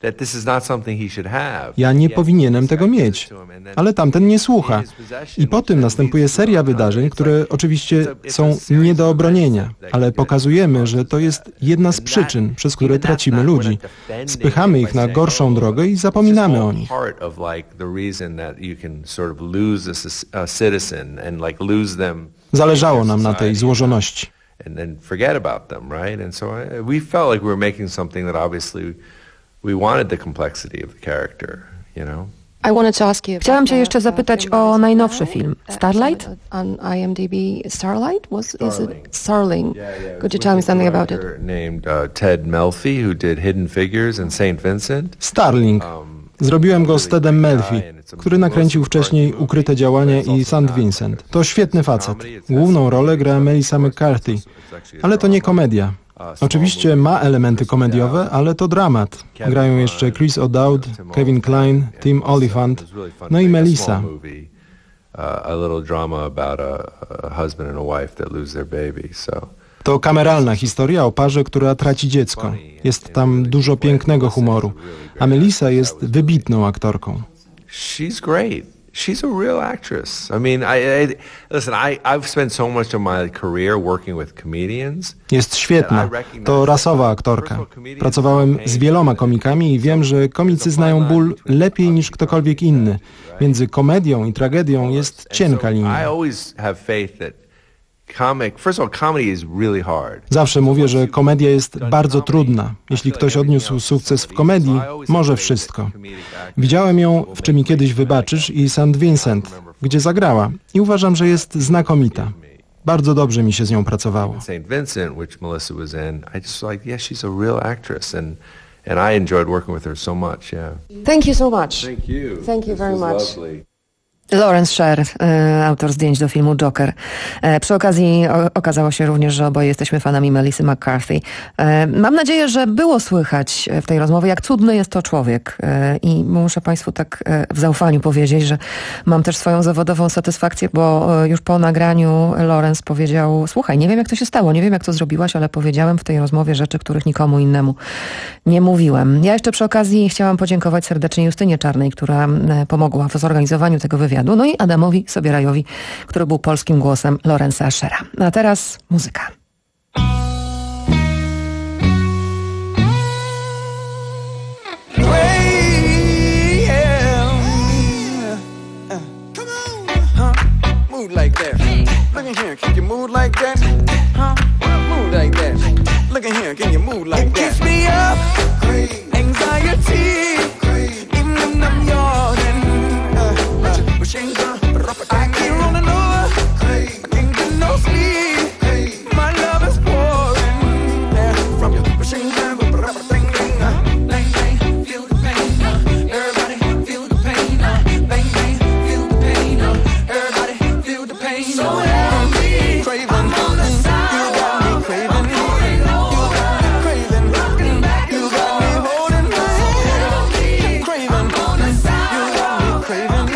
ja nie powinienem tego mieć. Ale tamten nie słucha. I po tym następuje seria wydarzeń, które oczywiście są nie do obronienia, ale pokazujemy, że to jest jedna z przyczyn, przez które tracimy ludzi. Spychamy ich na gorszą drogę i zapominamy o nich. Zależało nam na tej złożoności. And then forget about them, right? And so I, we felt like we were making something that obviously we wanted the complexity of the character, you know. Chciałam cię jeszcze zapytać o najnowszy film, Starlight? On I M D B, Starlight? Was, is it Starling? Could you tell me something about it? Named uh, Ted Melfi, who did Hidden Figures and Saint Vincent. Starling. Zrobiłem go z Tedem Melfi, który nakręcił wcześniej Ukryte działania i Saint Vincent. To świetny facet. Główną rolę gra Melissa McCarthy, ale to nie komedia. Oczywiście ma elementy komediowe, ale to dramat. Grają jeszcze Chris O'Dowd, Kevin Kline, Tim Olyphant, no i Melissa. To kameralna historia o parze, która traci dziecko. Jest tam dużo pięknego humoru, a Melissa jest wybitną aktorką. She's great. She's a real actress. I mean, I, I listen, I, I've spent so much of my career working with comedians. Jest świetna. To rasowa aktorka. Pracowałem z wieloma komikami i wiem, że komicy znają ból lepiej niż ktokolwiek inny. Między komedią i tragedią jest cienka linia. Zawsze mówię, że komedia jest bardzo trudna. Jeśli ktoś odniósł sukces w komedii, może wszystko. Widziałem ją w Czy mi kiedyś wybaczysz i Saint Vincent, gdzie zagrała i uważam, że jest znakomita. Bardzo dobrze mi się z nią pracowało. Saint Vincent, which Melissa was in, I just like, yeah, she's a real actress and and I enjoyed working with her so much, yeah. Thank you so much. Thank you. Thank you very much. Lovely. Lawrence Sher, e, autor zdjęć do filmu Joker. E, przy okazji o, okazało się również, że oboje jesteśmy fanami Melissy McCarthy. E, mam nadzieję, że było słychać w tej rozmowie, jak cudny jest to człowiek. E, I muszę Państwu tak e, w zaufaniu powiedzieć, że mam też swoją zawodową satysfakcję, bo e, już po nagraniu Lawrence powiedział: słuchaj, nie wiem jak to się stało, nie wiem jak to zrobiłaś, ale powiedziałem w tej rozmowie rzeczy, których nikomu innemu nie mówiłem. Ja jeszcze przy okazji chciałam podziękować serdecznie Justynie Czarnej, która e, pomogła w zorganizowaniu tego wywiadu. No i Adamowi Sobierajowi, który był polskim głosem Lawrence'a Shera. A teraz muzyka. I keep running over, I can't get no sleep. My love is pouring from your machine gun. Bang, bang, bang, feel the pain. Everybody feel the pain. Bang, bang, feel the pain. Everybody feel the pain. So help me, craving. I'm on the side. You got me craving. You got me craving. Rocking back and forth. You got me holding my hand. Craving. I'm on the side. You got me craving.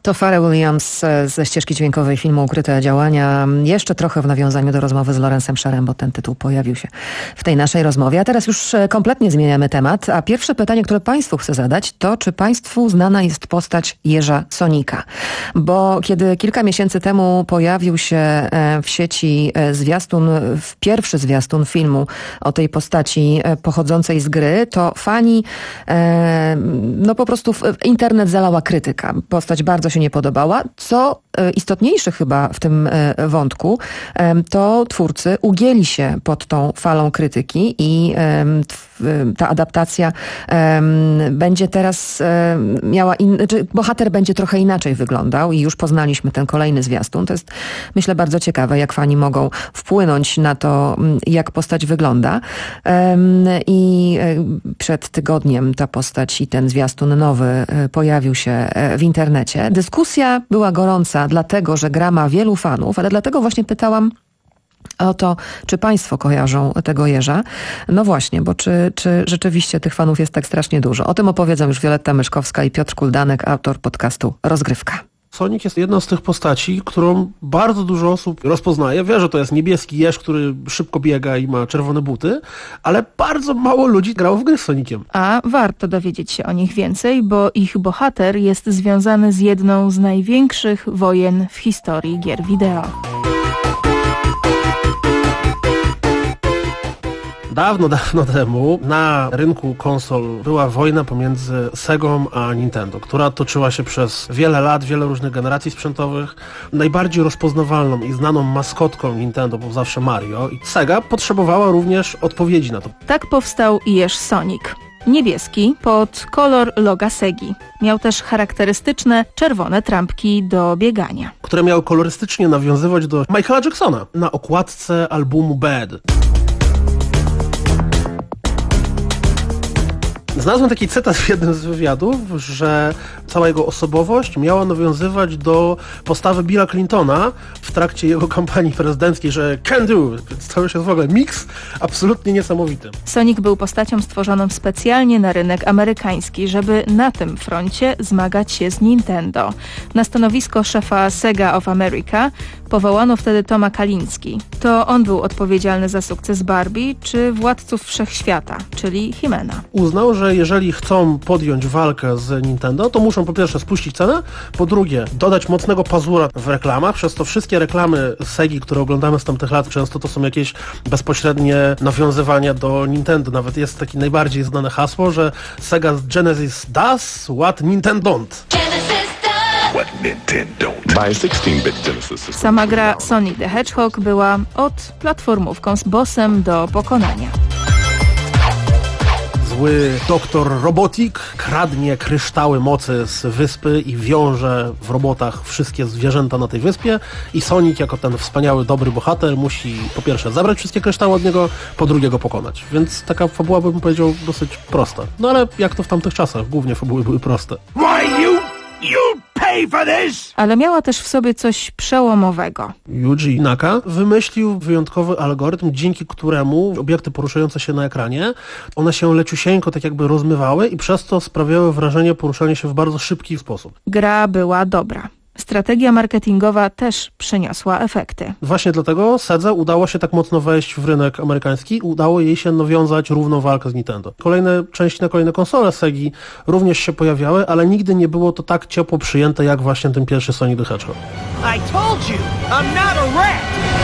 To Pharrell Williams ze ścieżki dźwiękowej filmu Ukryte działania. Jeszcze trochę w nawiązaniu do rozmowy z Lawrence'em Sherem, bo ten tytuł pojawił się w tej naszej rozmowie. A teraz już kompletnie zmieniamy temat. A pierwsze pytanie, które Państwu chcę zadać, to czy Państwu znana jest postać Jeża Sonika? Bo kiedy kilka miesięcy temu pojawił się w sieci zwiastun, pierwszy zwiastun filmu o tej postaci pochodzącej z gry, to fani, no po prostu internet zalała krytyka. Postać bardzo się nie podobała. Co istotniejsze chyba w tym wątku, to twórcy ugięli się pod tą falą krytyki i ta adaptacja będzie teraz miała, in, czy bohater będzie trochę inaczej wyglądał i już poznaliśmy ten kolejny zwiastun. To jest, myślę, bardzo ciekawe, jak fani mogą wpłynąć na to, jak postać wygląda. I przed tygodniem ta postać i ten zwiastun nowy pojawił się w internecie. Dyskusja była gorąca, dlatego, że gra ma wielu fanów, ale dlatego właśnie pytałam o to, czy Państwo kojarzą tego Jeża. No właśnie, bo czy, czy rzeczywiście tych fanów jest tak strasznie dużo? O tym opowiedzą już Wioletta Myszkowska i Piotr Kuldanek, autor podcastu Rozgrywka. Sonic jest jedną z tych postaci, którą bardzo dużo osób rozpoznaje. Wie, że to jest niebieski jeż, który szybko biega i ma czerwone buty, ale bardzo mało ludzi grało w gry z Soniciem. A warto dowiedzieć się o nich więcej, bo ich bohater jest związany z jedną z największych wojen w historii gier wideo. Dawno, dawno temu na rynku konsol była wojna pomiędzy Segą a Nintendo, która toczyła się przez wiele lat, wiele różnych generacji sprzętowych. Najbardziej rozpoznawalną i znaną maskotką Nintendo był zawsze Mario i Sega potrzebowała również odpowiedzi na to. Tak powstał jeż Sonic. Niebieski pod kolor loga Segi. Miał też charakterystyczne czerwone trampki do biegania, które miały kolorystycznie nawiązywać do Michaela Jacksona na okładce albumu Bad. Znalazłem taki cytat w jednym z wywiadów, że cała jego osobowość miała nawiązywać do postawy Billa Clintona w trakcie jego kampanii prezydenckiej, że can do. Więc to już jest w ogóle miks absolutnie niesamowity. Sonic był postacią stworzoną specjalnie na rynek amerykański, żeby na tym froncie zmagać się z Nintendo. Na stanowisko szefa Sega of America powołano wtedy Toma Kalinski. To on był odpowiedzialny za sukces Barbie czy Władców Wszechświata, czyli He-Mana. Uznał, że jeżeli chcą podjąć walkę z Nintendo, to muszą po pierwsze spuścić cenę, po drugie dodać mocnego pazura w reklamach, przez to wszystkie reklamy Segi, które oglądamy z tamtych lat, często to są jakieś bezpośrednie nawiązywania do Nintendo. Nawet jest takie najbardziej znane hasło, że Sega Genesis does what Nintendo don't. Sama gra Sonic the Hedgehog była od platformówką z bossem do pokonania. Zły doktor Robotik kradnie kryształy mocy z wyspy i wiąże w robotach wszystkie zwierzęta na tej wyspie i Sonic jako ten wspaniały, dobry bohater musi po pierwsze zabrać wszystkie kryształy od niego, po drugie go pokonać. Więc taka fabuła, bym powiedział, dosyć prosta. No ale jak to w tamtych czasach, głównie fabuły były proste. Why you, you pay for this? Ale miała też w sobie coś przełomowego. Yuji Naka wymyślił wyjątkowy algorytm, dzięki któremu obiekty poruszające się na ekranie, one się leciusieńko tak jakby rozmywały i przez to sprawiały wrażenie poruszania się w bardzo szybki sposób. Gra była dobra. Strategia marketingowa też przyniosła efekty. Właśnie dlatego Sedze udało się tak mocno wejść w rynek amerykański, udało jej się nawiązać równą walkę z Nintendo. Kolejne części na kolejne konsole Segi również się pojawiały, ale nigdy nie było to tak ciepło przyjęte jak właśnie ten pierwszy Sonic the Hedgehog. I told you, I'm not a rat.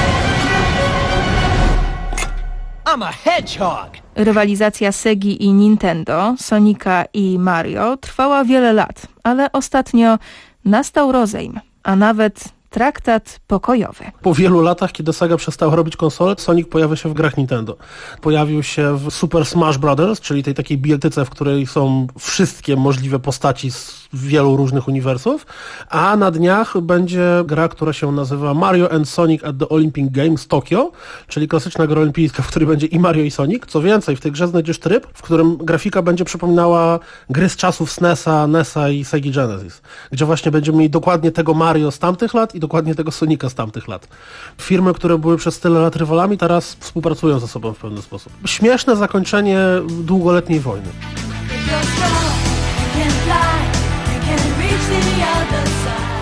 I'm a hedgehog. Rywalizacja Segi i Nintendo, Sonika i Mario trwała wiele lat, ale ostatnio nastał rozejm, a nawet traktat pokojowy. Po wielu latach, kiedy Sega przestała robić konsole, Sonic pojawia się w grach Nintendo. Pojawił się w Super Smash Brothers, czyli tej takiej bieltyce, w której są wszystkie możliwe postaci z wielu różnych uniwersów, a na dniach będzie gra, która się nazywa Mario and Sonic at the Olympic Games Tokyo, czyli klasyczna gra olimpijska, w której będzie i Mario i Sonic. Co więcej, w tej grze znajdziesz tryb, w którym grafika będzie przypominała gry z czasów S N E S a, N E S a i Segi Genesis, gdzie właśnie będziemy mieli dokładnie tego Mario z tamtych lat i dokładnie tego Sonika z tamtych lat. Firmy, które były przez tyle lat rywalami, teraz współpracują ze sobą w pewien sposób. Śmieszne zakończenie długoletniej wojny. You're strong, you can fly, you can reach the other side.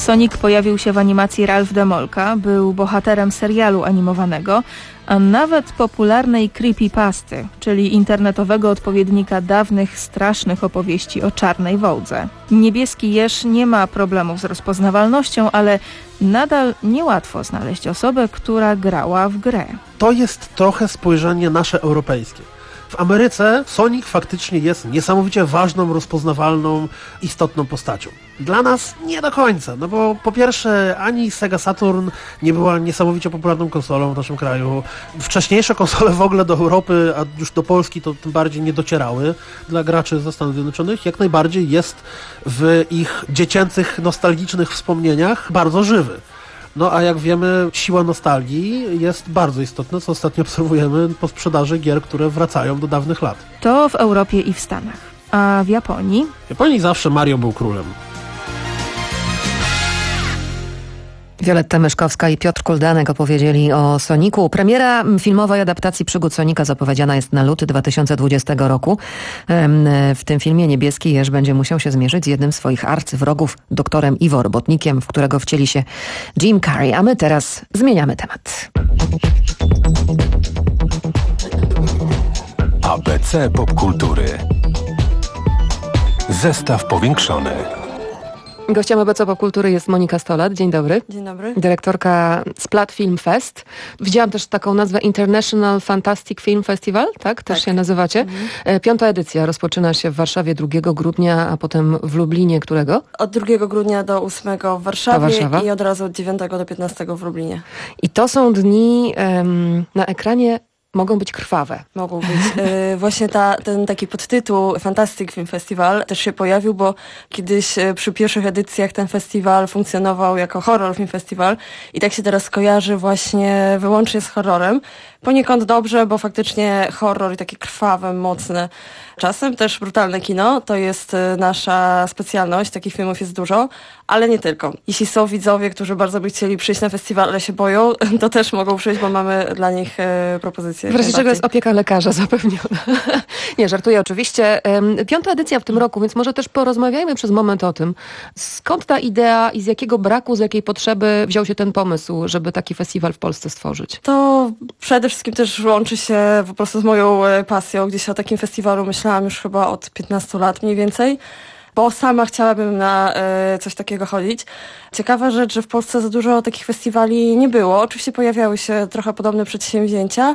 Sonic pojawił się w animacji Ralph Demolka, był bohaterem serialu animowanego, a nawet popularnej creepypasty, czyli internetowego odpowiednika dawnych, strasznych opowieści o czarnej wołdze. Niebieski jeż nie ma problemów z rozpoznawalnością, ale nadal niełatwo znaleźć osobę, która grała w grę. To jest trochę spojrzenie nasze europejskie. W Ameryce Sonic faktycznie jest niesamowicie ważną, rozpoznawalną, istotną postacią. Dla nas nie do końca, no bo po pierwsze ani Sega Saturn nie była niesamowicie popularną konsolą w naszym kraju. Wcześniejsze konsole w ogóle do Europy, a już do Polski to tym bardziej nie docierały dla graczy ze Stanów Zjednoczonych. Jak najbardziej jest w ich dziecięcych, nostalgicznych wspomnieniach bardzo żywy. No a jak wiemy, siła nostalgii jest bardzo istotna, co ostatnio obserwujemy po sprzedaży gier, które wracają do dawnych lat. To w Europie i w Stanach. A w Japonii? W Japonii zawsze Mario był królem. Wioletta Myszkowska i Piotr Kuldanek opowiedzieli o Sonicu. Premiera filmowej adaptacji przygód Sonika zapowiedziana jest na luty dwa tysiące dwudziestego roku. W tym filmie niebieski jeż będzie musiał się zmierzyć z jednym z swoich arcywrogów, doktorem Iwo Robotnikiem, w którego wcieli się Jim Carrey. A my teraz zmieniamy temat. A B C Popkultury. Zestaw powiększony. Gościem A B C Popkultury jest Monika Stolat. Dzień dobry. Dzień dobry. Dyrektorka Splat Film Fest. Widziałam też taką nazwę International Fantastic Film Festival, tak? Też tak. się nazywacie. Mhm. Piąta edycja rozpoczyna się w Warszawie drugiego grudnia, a potem w Lublinie którego? Od drugiego grudnia do ósmego w Warszawie i od razu od dziewiątego do piętnastego w Lublinie. I to są dni um, na ekranie mogą być krwawe. Mogą być. Yy, właśnie ta, ten taki podtytuł Fantastic Film Festival też się pojawił, bo kiedyś przy pierwszych edycjach ten festiwal funkcjonował jako Horror Film Festival i tak się teraz kojarzy właśnie wyłącznie z horrorem. Poniekąd dobrze, bo faktycznie horror i takie krwawe, mocne, czasem też brutalne kino, to jest nasza specjalność, takich filmów jest dużo, ale nie tylko. Jeśli są widzowie, którzy bardzo by chcieli przyjść na festiwal, ale się boją, to też mogą przyjść, bo mamy dla nich e, propozycje. W razie czego jest opieka lekarza zapewniona. Nie, żartuję oczywiście. Piąta edycja w tym roku, więc może też porozmawiajmy przez moment o tym, skąd ta idea i z jakiego braku, z jakiej potrzeby wziął się ten pomysł, żeby taki festiwal w Polsce stworzyć? To przede wszystkim też łączy się po prostu z moją pasją. Gdzieś o takim festiwalu myślałam już chyba od piętnastu lat mniej więcej, bo sama chciałabym na y, coś takiego chodzić. Ciekawa rzecz, że w Polsce za dużo takich festiwali nie było. Oczywiście pojawiały się trochę podobne przedsięwzięcia,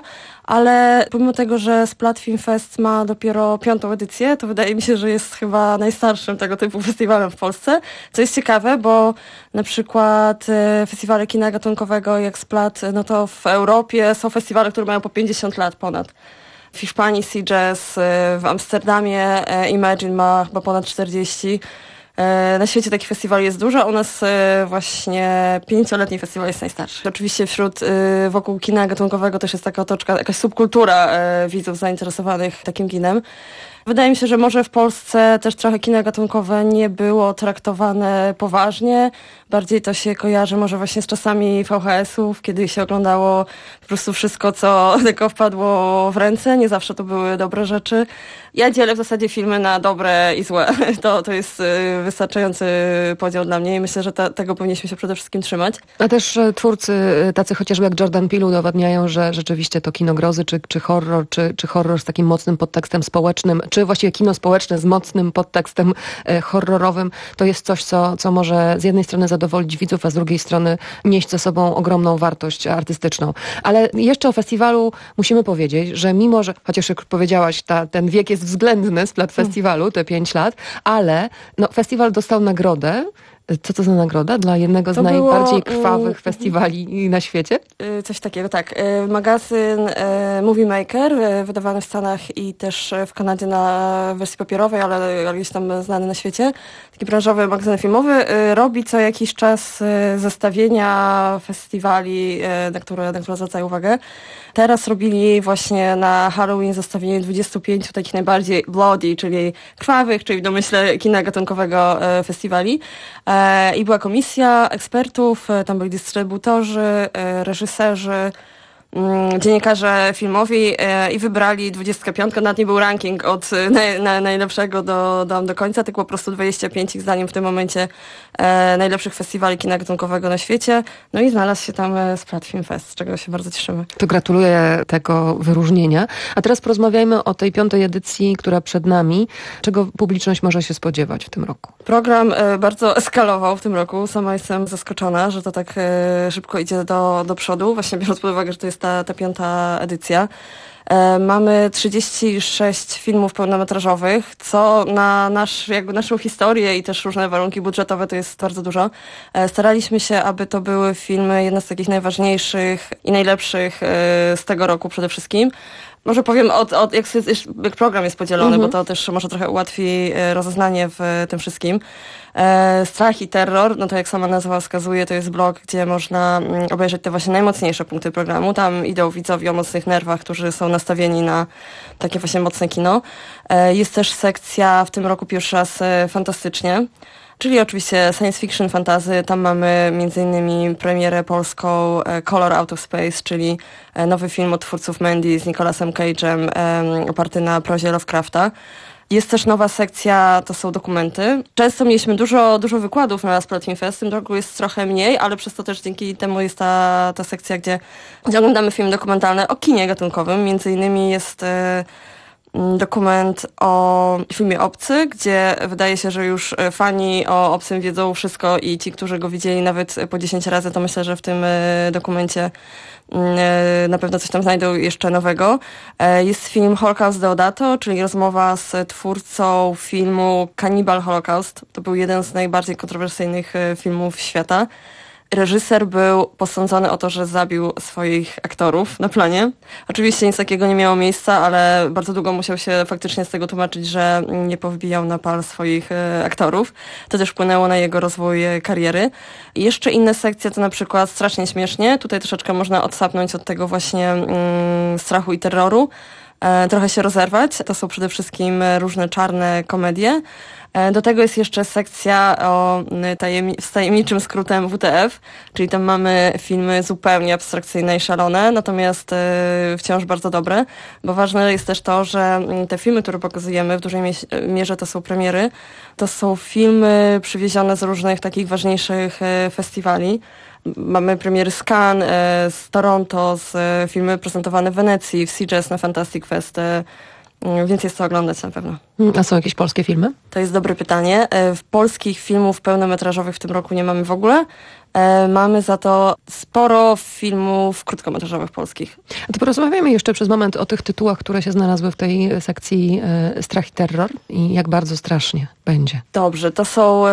ale pomimo tego, że Splat Film Fest ma dopiero piątą edycję, to wydaje mi się, że jest chyba najstarszym tego typu festiwalem w Polsce. Co jest ciekawe, bo na przykład y, festiwale kina gatunkowego jak Splat, no to w Europie są festiwale, które mają po pięćdziesiąt lat ponad. W Hiszpanii Sea Jazz, w Amsterdamie Imagine ma chyba ponad czterdzieści. Na świecie takich festiwali jest dużo, u nas właśnie pięcioletni festiwal jest najstarszy. Oczywiście wśród, wokół kina gatunkowego też jest taka otoczka, jakaś subkultura widzów zainteresowanych takim kinem. Wydaje mi się, że może w Polsce też trochę kino gatunkowe nie było traktowane poważnie. Bardziej to się kojarzy może właśnie z czasami V H S-ów, kiedy się oglądało po prostu wszystko, co tylko wpadło w ręce. Nie zawsze to były dobre rzeczy. Ja dzielę w zasadzie filmy na dobre i złe. To, to jest wystarczający podział dla mnie i myślę, że ta, tego powinniśmy się przede wszystkim trzymać. A też twórcy tacy chociażby jak Jordan Peele udowadniają, że rzeczywiście to kino grozy, czy, czy horror, czy, czy horror z takim mocnym podtekstem społecznym, czy właściwie kino społeczne z mocnym podtekstem e, horrorowym, to jest coś, co, co może z jednej strony zadowolić widzów, a z drugiej strony nieść ze sobą ogromną wartość artystyczną. Ale jeszcze o festiwalu musimy powiedzieć, że mimo, że, chociaż jak powiedziałaś, ta, ten wiek jest względny z Splat Festiwalu, te pięć lat, ale no, festiwal dostał nagrodę. Co to za nagroda dla jednego z to najbardziej było, krwawych y- festiwali na świecie? Y- coś takiego, tak. Y- magazyn y- Movie Maker, y- wydawany w Stanach i też w Kanadzie na wersji papierowej, ale, ale gdzieś tam znany na świecie. Taki branżowy magazyn filmowy. Y- robi co jakiś czas y- zestawienia festiwali, y- na które, na które zwracają uwagę. Teraz robili właśnie na Halloween zestawienie dwudziestu pięciu takich najbardziej bloody, czyli krwawych, czyli w domyśle kina gatunkowego y- festiwali. I była komisja ekspertów, tam byli dystrybutorzy, reżyserzy, dziennikarze filmowi i wybrali dwudziestkę piątkę, nawet nie był ranking od naj, na, najlepszego do, do, do końca, tylko po prostu dwadzieścia pięć ich zdaniem w tym momencie e, najlepszych festiwali kina gatunkowego na świecie. No i znalazł się tam Sprat Film Fest, z czego się bardzo cieszymy. To gratuluję tego wyróżnienia. A teraz porozmawiajmy o tej piątej edycji, która przed nami. Czego publiczność może się spodziewać w tym roku? Program e, bardzo eskalował w tym roku. Sama jestem zaskoczona, że to tak e, szybko idzie do, do przodu, właśnie biorąc pod uwagę, że to jest ta, ta piąta edycja. E, mamy trzydzieści sześć filmów pełnometrażowych, co na nasz, jakby naszą historię i też różne warunki budżetowe to jest bardzo dużo. E, staraliśmy się, aby to były filmy jedne z takich najważniejszych i najlepszych e, z tego roku przede wszystkim. Może powiem, od, od, jak, jak program jest podzielony, mhm. bo to też może trochę ułatwi rozeznanie w tym wszystkim. E, Strach i terror, no to jak sama nazwa wskazuje, to jest blog, gdzie można obejrzeć te właśnie najmocniejsze punkty programu. Tam idą widzowie o mocnych nerwach, którzy są nastawieni na takie właśnie mocne kino. E, jest też sekcja w tym roku pierwszy raz e, fantastycznie, czyli oczywiście science fiction, fantasy. Tam mamy między innymi premierę polską Color Out of Space, czyli nowy film od twórców Mandy z Nicolasem Cage'em, oparty na prozie Lovecrafta. Jest też nowa sekcja, to są dokumenty. Często mieliśmy dużo, dużo wykładów na Sprat Film Fest, w tym roku jest trochę mniej, ale przez to też dzięki temu jest ta, ta sekcja, gdzie, gdzie oglądamy filmy dokumentalne o kinie gatunkowym. Między innymi jest dokument o filmie Obcy, gdzie wydaje się, że już fani o Obcym wiedzą wszystko i ci, którzy go widzieli nawet po dziesięć razy, to myślę, że w tym dokumencie na pewno coś tam znajdą jeszcze nowego. Jest film Holocaust Deodato, czyli rozmowa z twórcą filmu Cannibal Holocaust. To był jeden z najbardziej kontrowersyjnych filmów świata. Reżyser był posądzony o to, że zabił swoich aktorów na planie. Oczywiście nic takiego nie miało miejsca, ale bardzo długo musiał się faktycznie z tego tłumaczyć, że nie powbijał na pal swoich e, aktorów. To też wpłynęło na jego rozwój e, kariery. I jeszcze inne sekcje to na przykład Strasznie Śmiesznie. Tutaj troszeczkę można odsapnąć od tego właśnie mm, strachu i terroru. E, trochę się rozerwać. To są przede wszystkim różne czarne komedie. Do tego jest jeszcze sekcja o tajemni- z tajemniczym skrótem W T F, czyli tam mamy filmy zupełnie abstrakcyjne i szalone, natomiast y, wciąż bardzo dobre, bo ważne jest też to, że te filmy, które pokazujemy, w dużej mie- mierze to są premiery, to są filmy przywiezione z różnych takich ważniejszych y, festiwali. Mamy premiery z Cannes, y, z Toronto, z y, filmy prezentowane w Wenecji, w Sitges na Fantastic Fest, y, więc jest co oglądać na pewno. A są jakieś polskie filmy? To jest dobre pytanie. W polskich filmów pełnometrażowych w tym roku nie mamy w ogóle. Mamy za to sporo filmów krótkometrażowych polskich. A to porozmawiamy jeszcze przez moment o tych tytułach, które się znalazły w tej sekcji Strach i terror i jak bardzo strasznie będzie. Dobrze, to są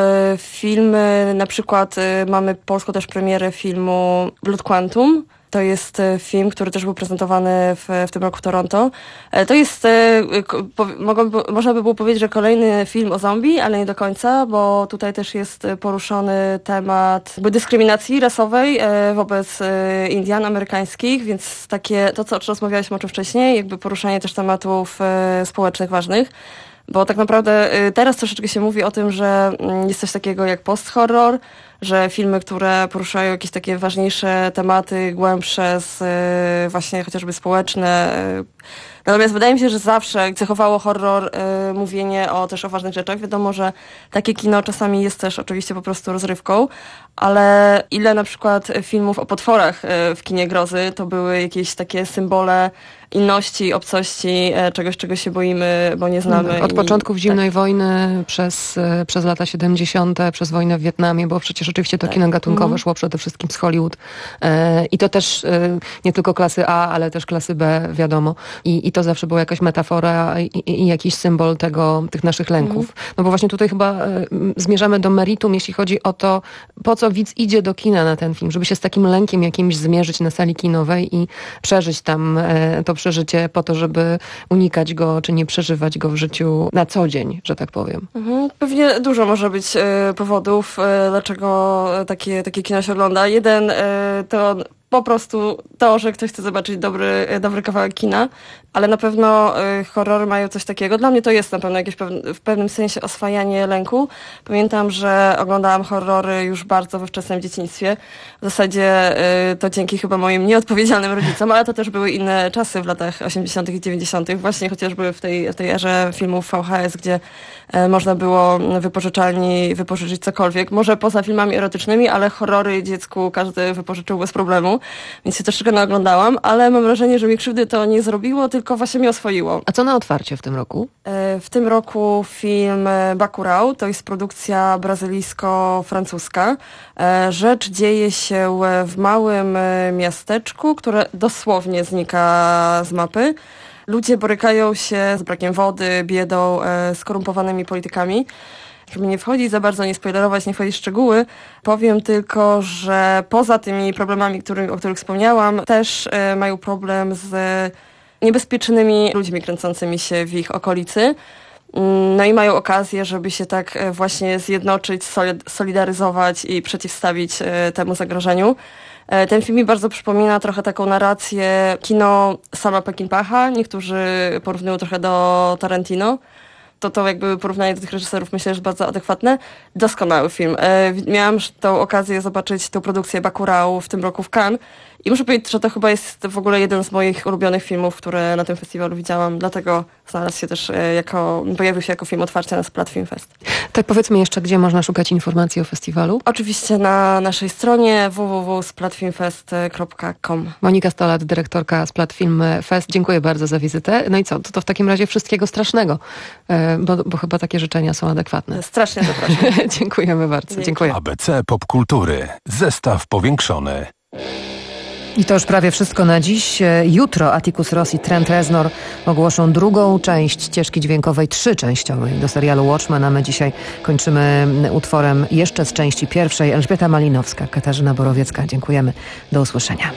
filmy, na przykład mamy polską też premierę filmu Blood Quantum. To jest film, który też był prezentowany w, w tym roku w Toronto. To jest, po, mogą, można by było powiedzieć, że kolejny film o zombie, ale nie do końca, bo tutaj też jest poruszony temat jakby dyskryminacji rasowej wobec Indian amerykańskich, więc takie, to co o czym rozmawialiśmy o czym wcześniej, jakby poruszanie też tematów społecznych ważnych. Bo tak naprawdę teraz troszeczkę się mówi o tym, że jest coś takiego jak post-horror, że filmy, które poruszają jakieś takie ważniejsze tematy, głębsze, z, właśnie chociażby społeczne. Natomiast wydaje mi się, że zawsze cechowało horror y, mówienie o, też o ważnych rzeczach. Wiadomo, że takie kino czasami jest też oczywiście po prostu rozrywką, ale ile na przykład filmów o potworach y, w kinie grozy to były jakieś takie symbole inności, obcości, y, czegoś, czego się boimy, bo nie znamy. Od i, początków zimnej tak. wojny przez, y, przez lata siedemdziesiąte, przez wojnę w Wietnamie, bo przecież oczywiście to tak. kino gatunkowe mm. szło przede wszystkim z Hollywood. Y, I to też y, nie tylko klasy A, ale też klasy B, wiadomo. I, i to zawsze była jakaś metafora i, i, i jakiś symbol tego, tych naszych lęków. Mm. No bo właśnie tutaj chyba y, zmierzamy do meritum, jeśli chodzi o to, po co widz idzie do kina na ten film, żeby się z takim lękiem jakimś zmierzyć na sali kinowej i przeżyć tam y, to przeżycie po to, żeby unikać go, czy nie przeżywać go w życiu na co dzień, że tak powiem. Mhm. Pewnie dużo może być y, powodów, y, dlaczego takie, takie kino się ogląda. Jeden y, to po prostu to, że ktoś chce zobaczyć dobry, dobry kawałek kina, ale na pewno y, horrory mają coś takiego. Dla mnie to jest na pewno jakieś pew- w pewnym sensie oswajanie lęku. Pamiętam, że oglądałam horrory już bardzo we wczesnym dzieciństwie. W zasadzie y, to dzięki chyba moim nieodpowiedzialnym rodzicom, ale to też były inne czasy w latach osiemdziesiątych i dziewięćdziesiątych. Właśnie chociażby w tej, w tej erze filmów V H S, gdzie y, można było wypożyczalni wypożyczyć cokolwiek. Może poza filmami erotycznymi, ale horrory dziecku każdy wypożyczył bez problemu. Więc się troszeczkę naoglądałam, ale mam wrażenie, że mi krzywdy to nie zrobiło, tylko właśnie mnie oswoiło. A co na otwarcie w tym roku? W tym roku film Bacurau, to jest produkcja brazylijsko-francuska. Rzecz dzieje się w małym miasteczku, które dosłownie znika z mapy. Ludzie borykają się z brakiem wody, biedą, skorumpowanymi politykami. Żeby nie wchodzić za bardzo, nie spoilerować, nie wchodzić w szczegóły, powiem tylko, że poza tymi problemami, który, o których wspomniałam, też y, mają problem z niebezpiecznymi ludźmi kręcącymi się w ich okolicy. No i mają okazję, żeby się tak właśnie zjednoczyć, solidaryzować i przeciwstawić temu zagrożeniu. Ten film mi bardzo przypomina trochę taką narrację kino Sama Peckinpaha. Niektórzy porównują trochę do Tarantino. To to jakby porównanie do tych reżyserów myślę, że jest bardzo adekwatne. Doskonały film. Miałam tą okazję zobaczyć tę produkcję Bacurau w tym roku w Cannes i muszę powiedzieć, że to chyba jest w ogóle jeden z moich ulubionych filmów, które na tym festiwalu widziałam, dlatego znalazł się też jako, pojawił się jako film otwarcia na Splat Film Fest. Tak, powiedzmy jeszcze, gdzie można szukać informacji o festiwalu? Oczywiście na naszej stronie w w w kropka splatfilmfest kropka com. Monika Stolat, dyrektorka Splat Film Fest. Dziękuję bardzo za wizytę. No i co? To, to w takim razie wszystkiego strasznego, bo, bo chyba takie życzenia są adekwatne. Strasznie zapraszam. Dziękujemy bardzo. Dziękuję. Dziękuję. A B C Popkultury. Zestaw powiększony. I to już prawie wszystko na dziś. Jutro Atticus Ross i Trent Reznor ogłoszą drugą część ścieżki dźwiękowej trzyczęściowej do serialu Watchmen, a my dzisiaj kończymy utworem jeszcze z części pierwszej. Elżbieta Malinowska, Katarzyna Borowiecka. Dziękujemy. Do usłyszenia.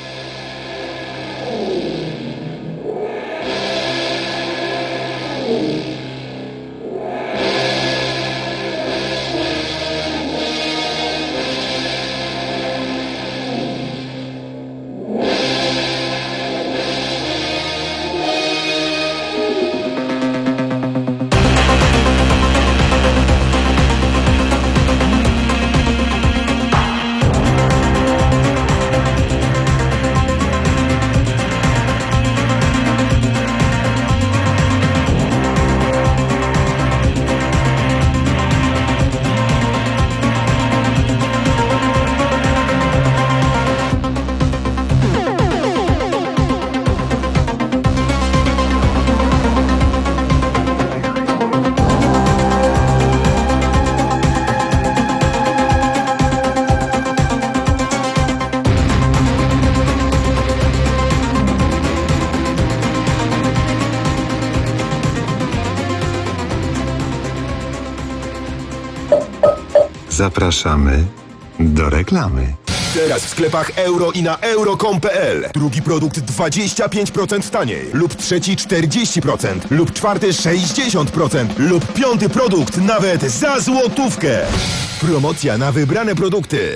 Zapraszamy do reklamy. Teraz w sklepach euro i na euro kropka com kropka p l. Drugi produkt dwadzieścia pięć procent taniej. Lub trzeci czterdzieści procent. Lub czwarty sześćdziesiąt procent. Lub piąty produkt nawet za złotówkę. Promocja na wybrane produkty.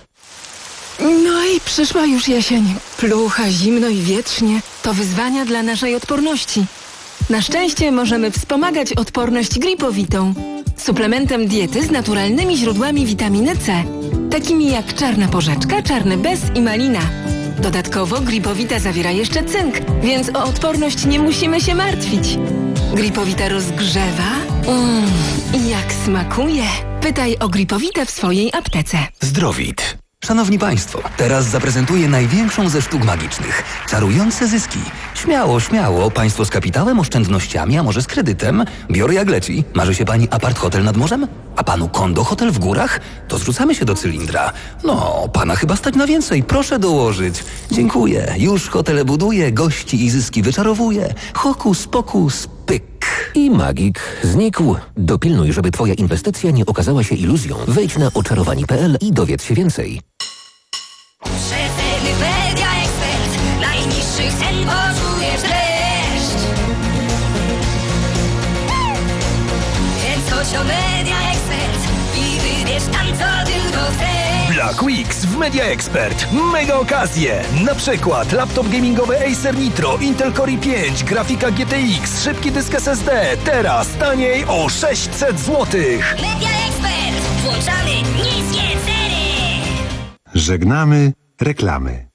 No i przyszła już jesień. Plucha, zimno i wietrznie. To wyzwania dla naszej odporności. Na szczęście możemy wspomagać odporność Gripowitą. Suplementem diety z naturalnymi źródłami witaminy C, takimi jak czarna porzeczka, czarny bez i malina. Dodatkowo Gripowita zawiera jeszcze cynk, więc o odporność nie musimy się martwić. Gripowita rozgrzewa. Mmm, i jak smakuje. Pytaj o Gripowitę w swojej aptece. Zdrowit. Szanowni Państwo, teraz zaprezentuję największą ze sztuk magicznych. Czarujące zyski. Śmiało, śmiało. Państwo z kapitałem, oszczędnościami, a może z kredytem? Biorę jak leci. Marzy się Pani apart hotel nad morzem? A Panu kondo hotel w górach? To zrzucamy się do cylindra. No, Pana chyba stać na więcej. Proszę dołożyć. Dziękuję. Już hotele buduję, gości i zyski wyczarowuję. Hokus pokus, pyk. I magik znikł. Dopilnuj, żeby Twoja inwestycja nie okazała się iluzją. Wejdź na oczarowani kropka p l i dowiedz się więcej. Rzetelny Media Expert. Najniższych cen poczujesz dreszcz. Więc chodź do Media Expert i wybierz tam, co tylko chcesz. Quicks w Media Expert. Mega okazje! Na przykład laptop gamingowy Acer Nitro, Intel Core i pięć, grafika G T X, szybki dysk S S D. Teraz taniej o sześćset złotych. Media Expert. Włączamy niskie ceny. Żegnamy reklamy.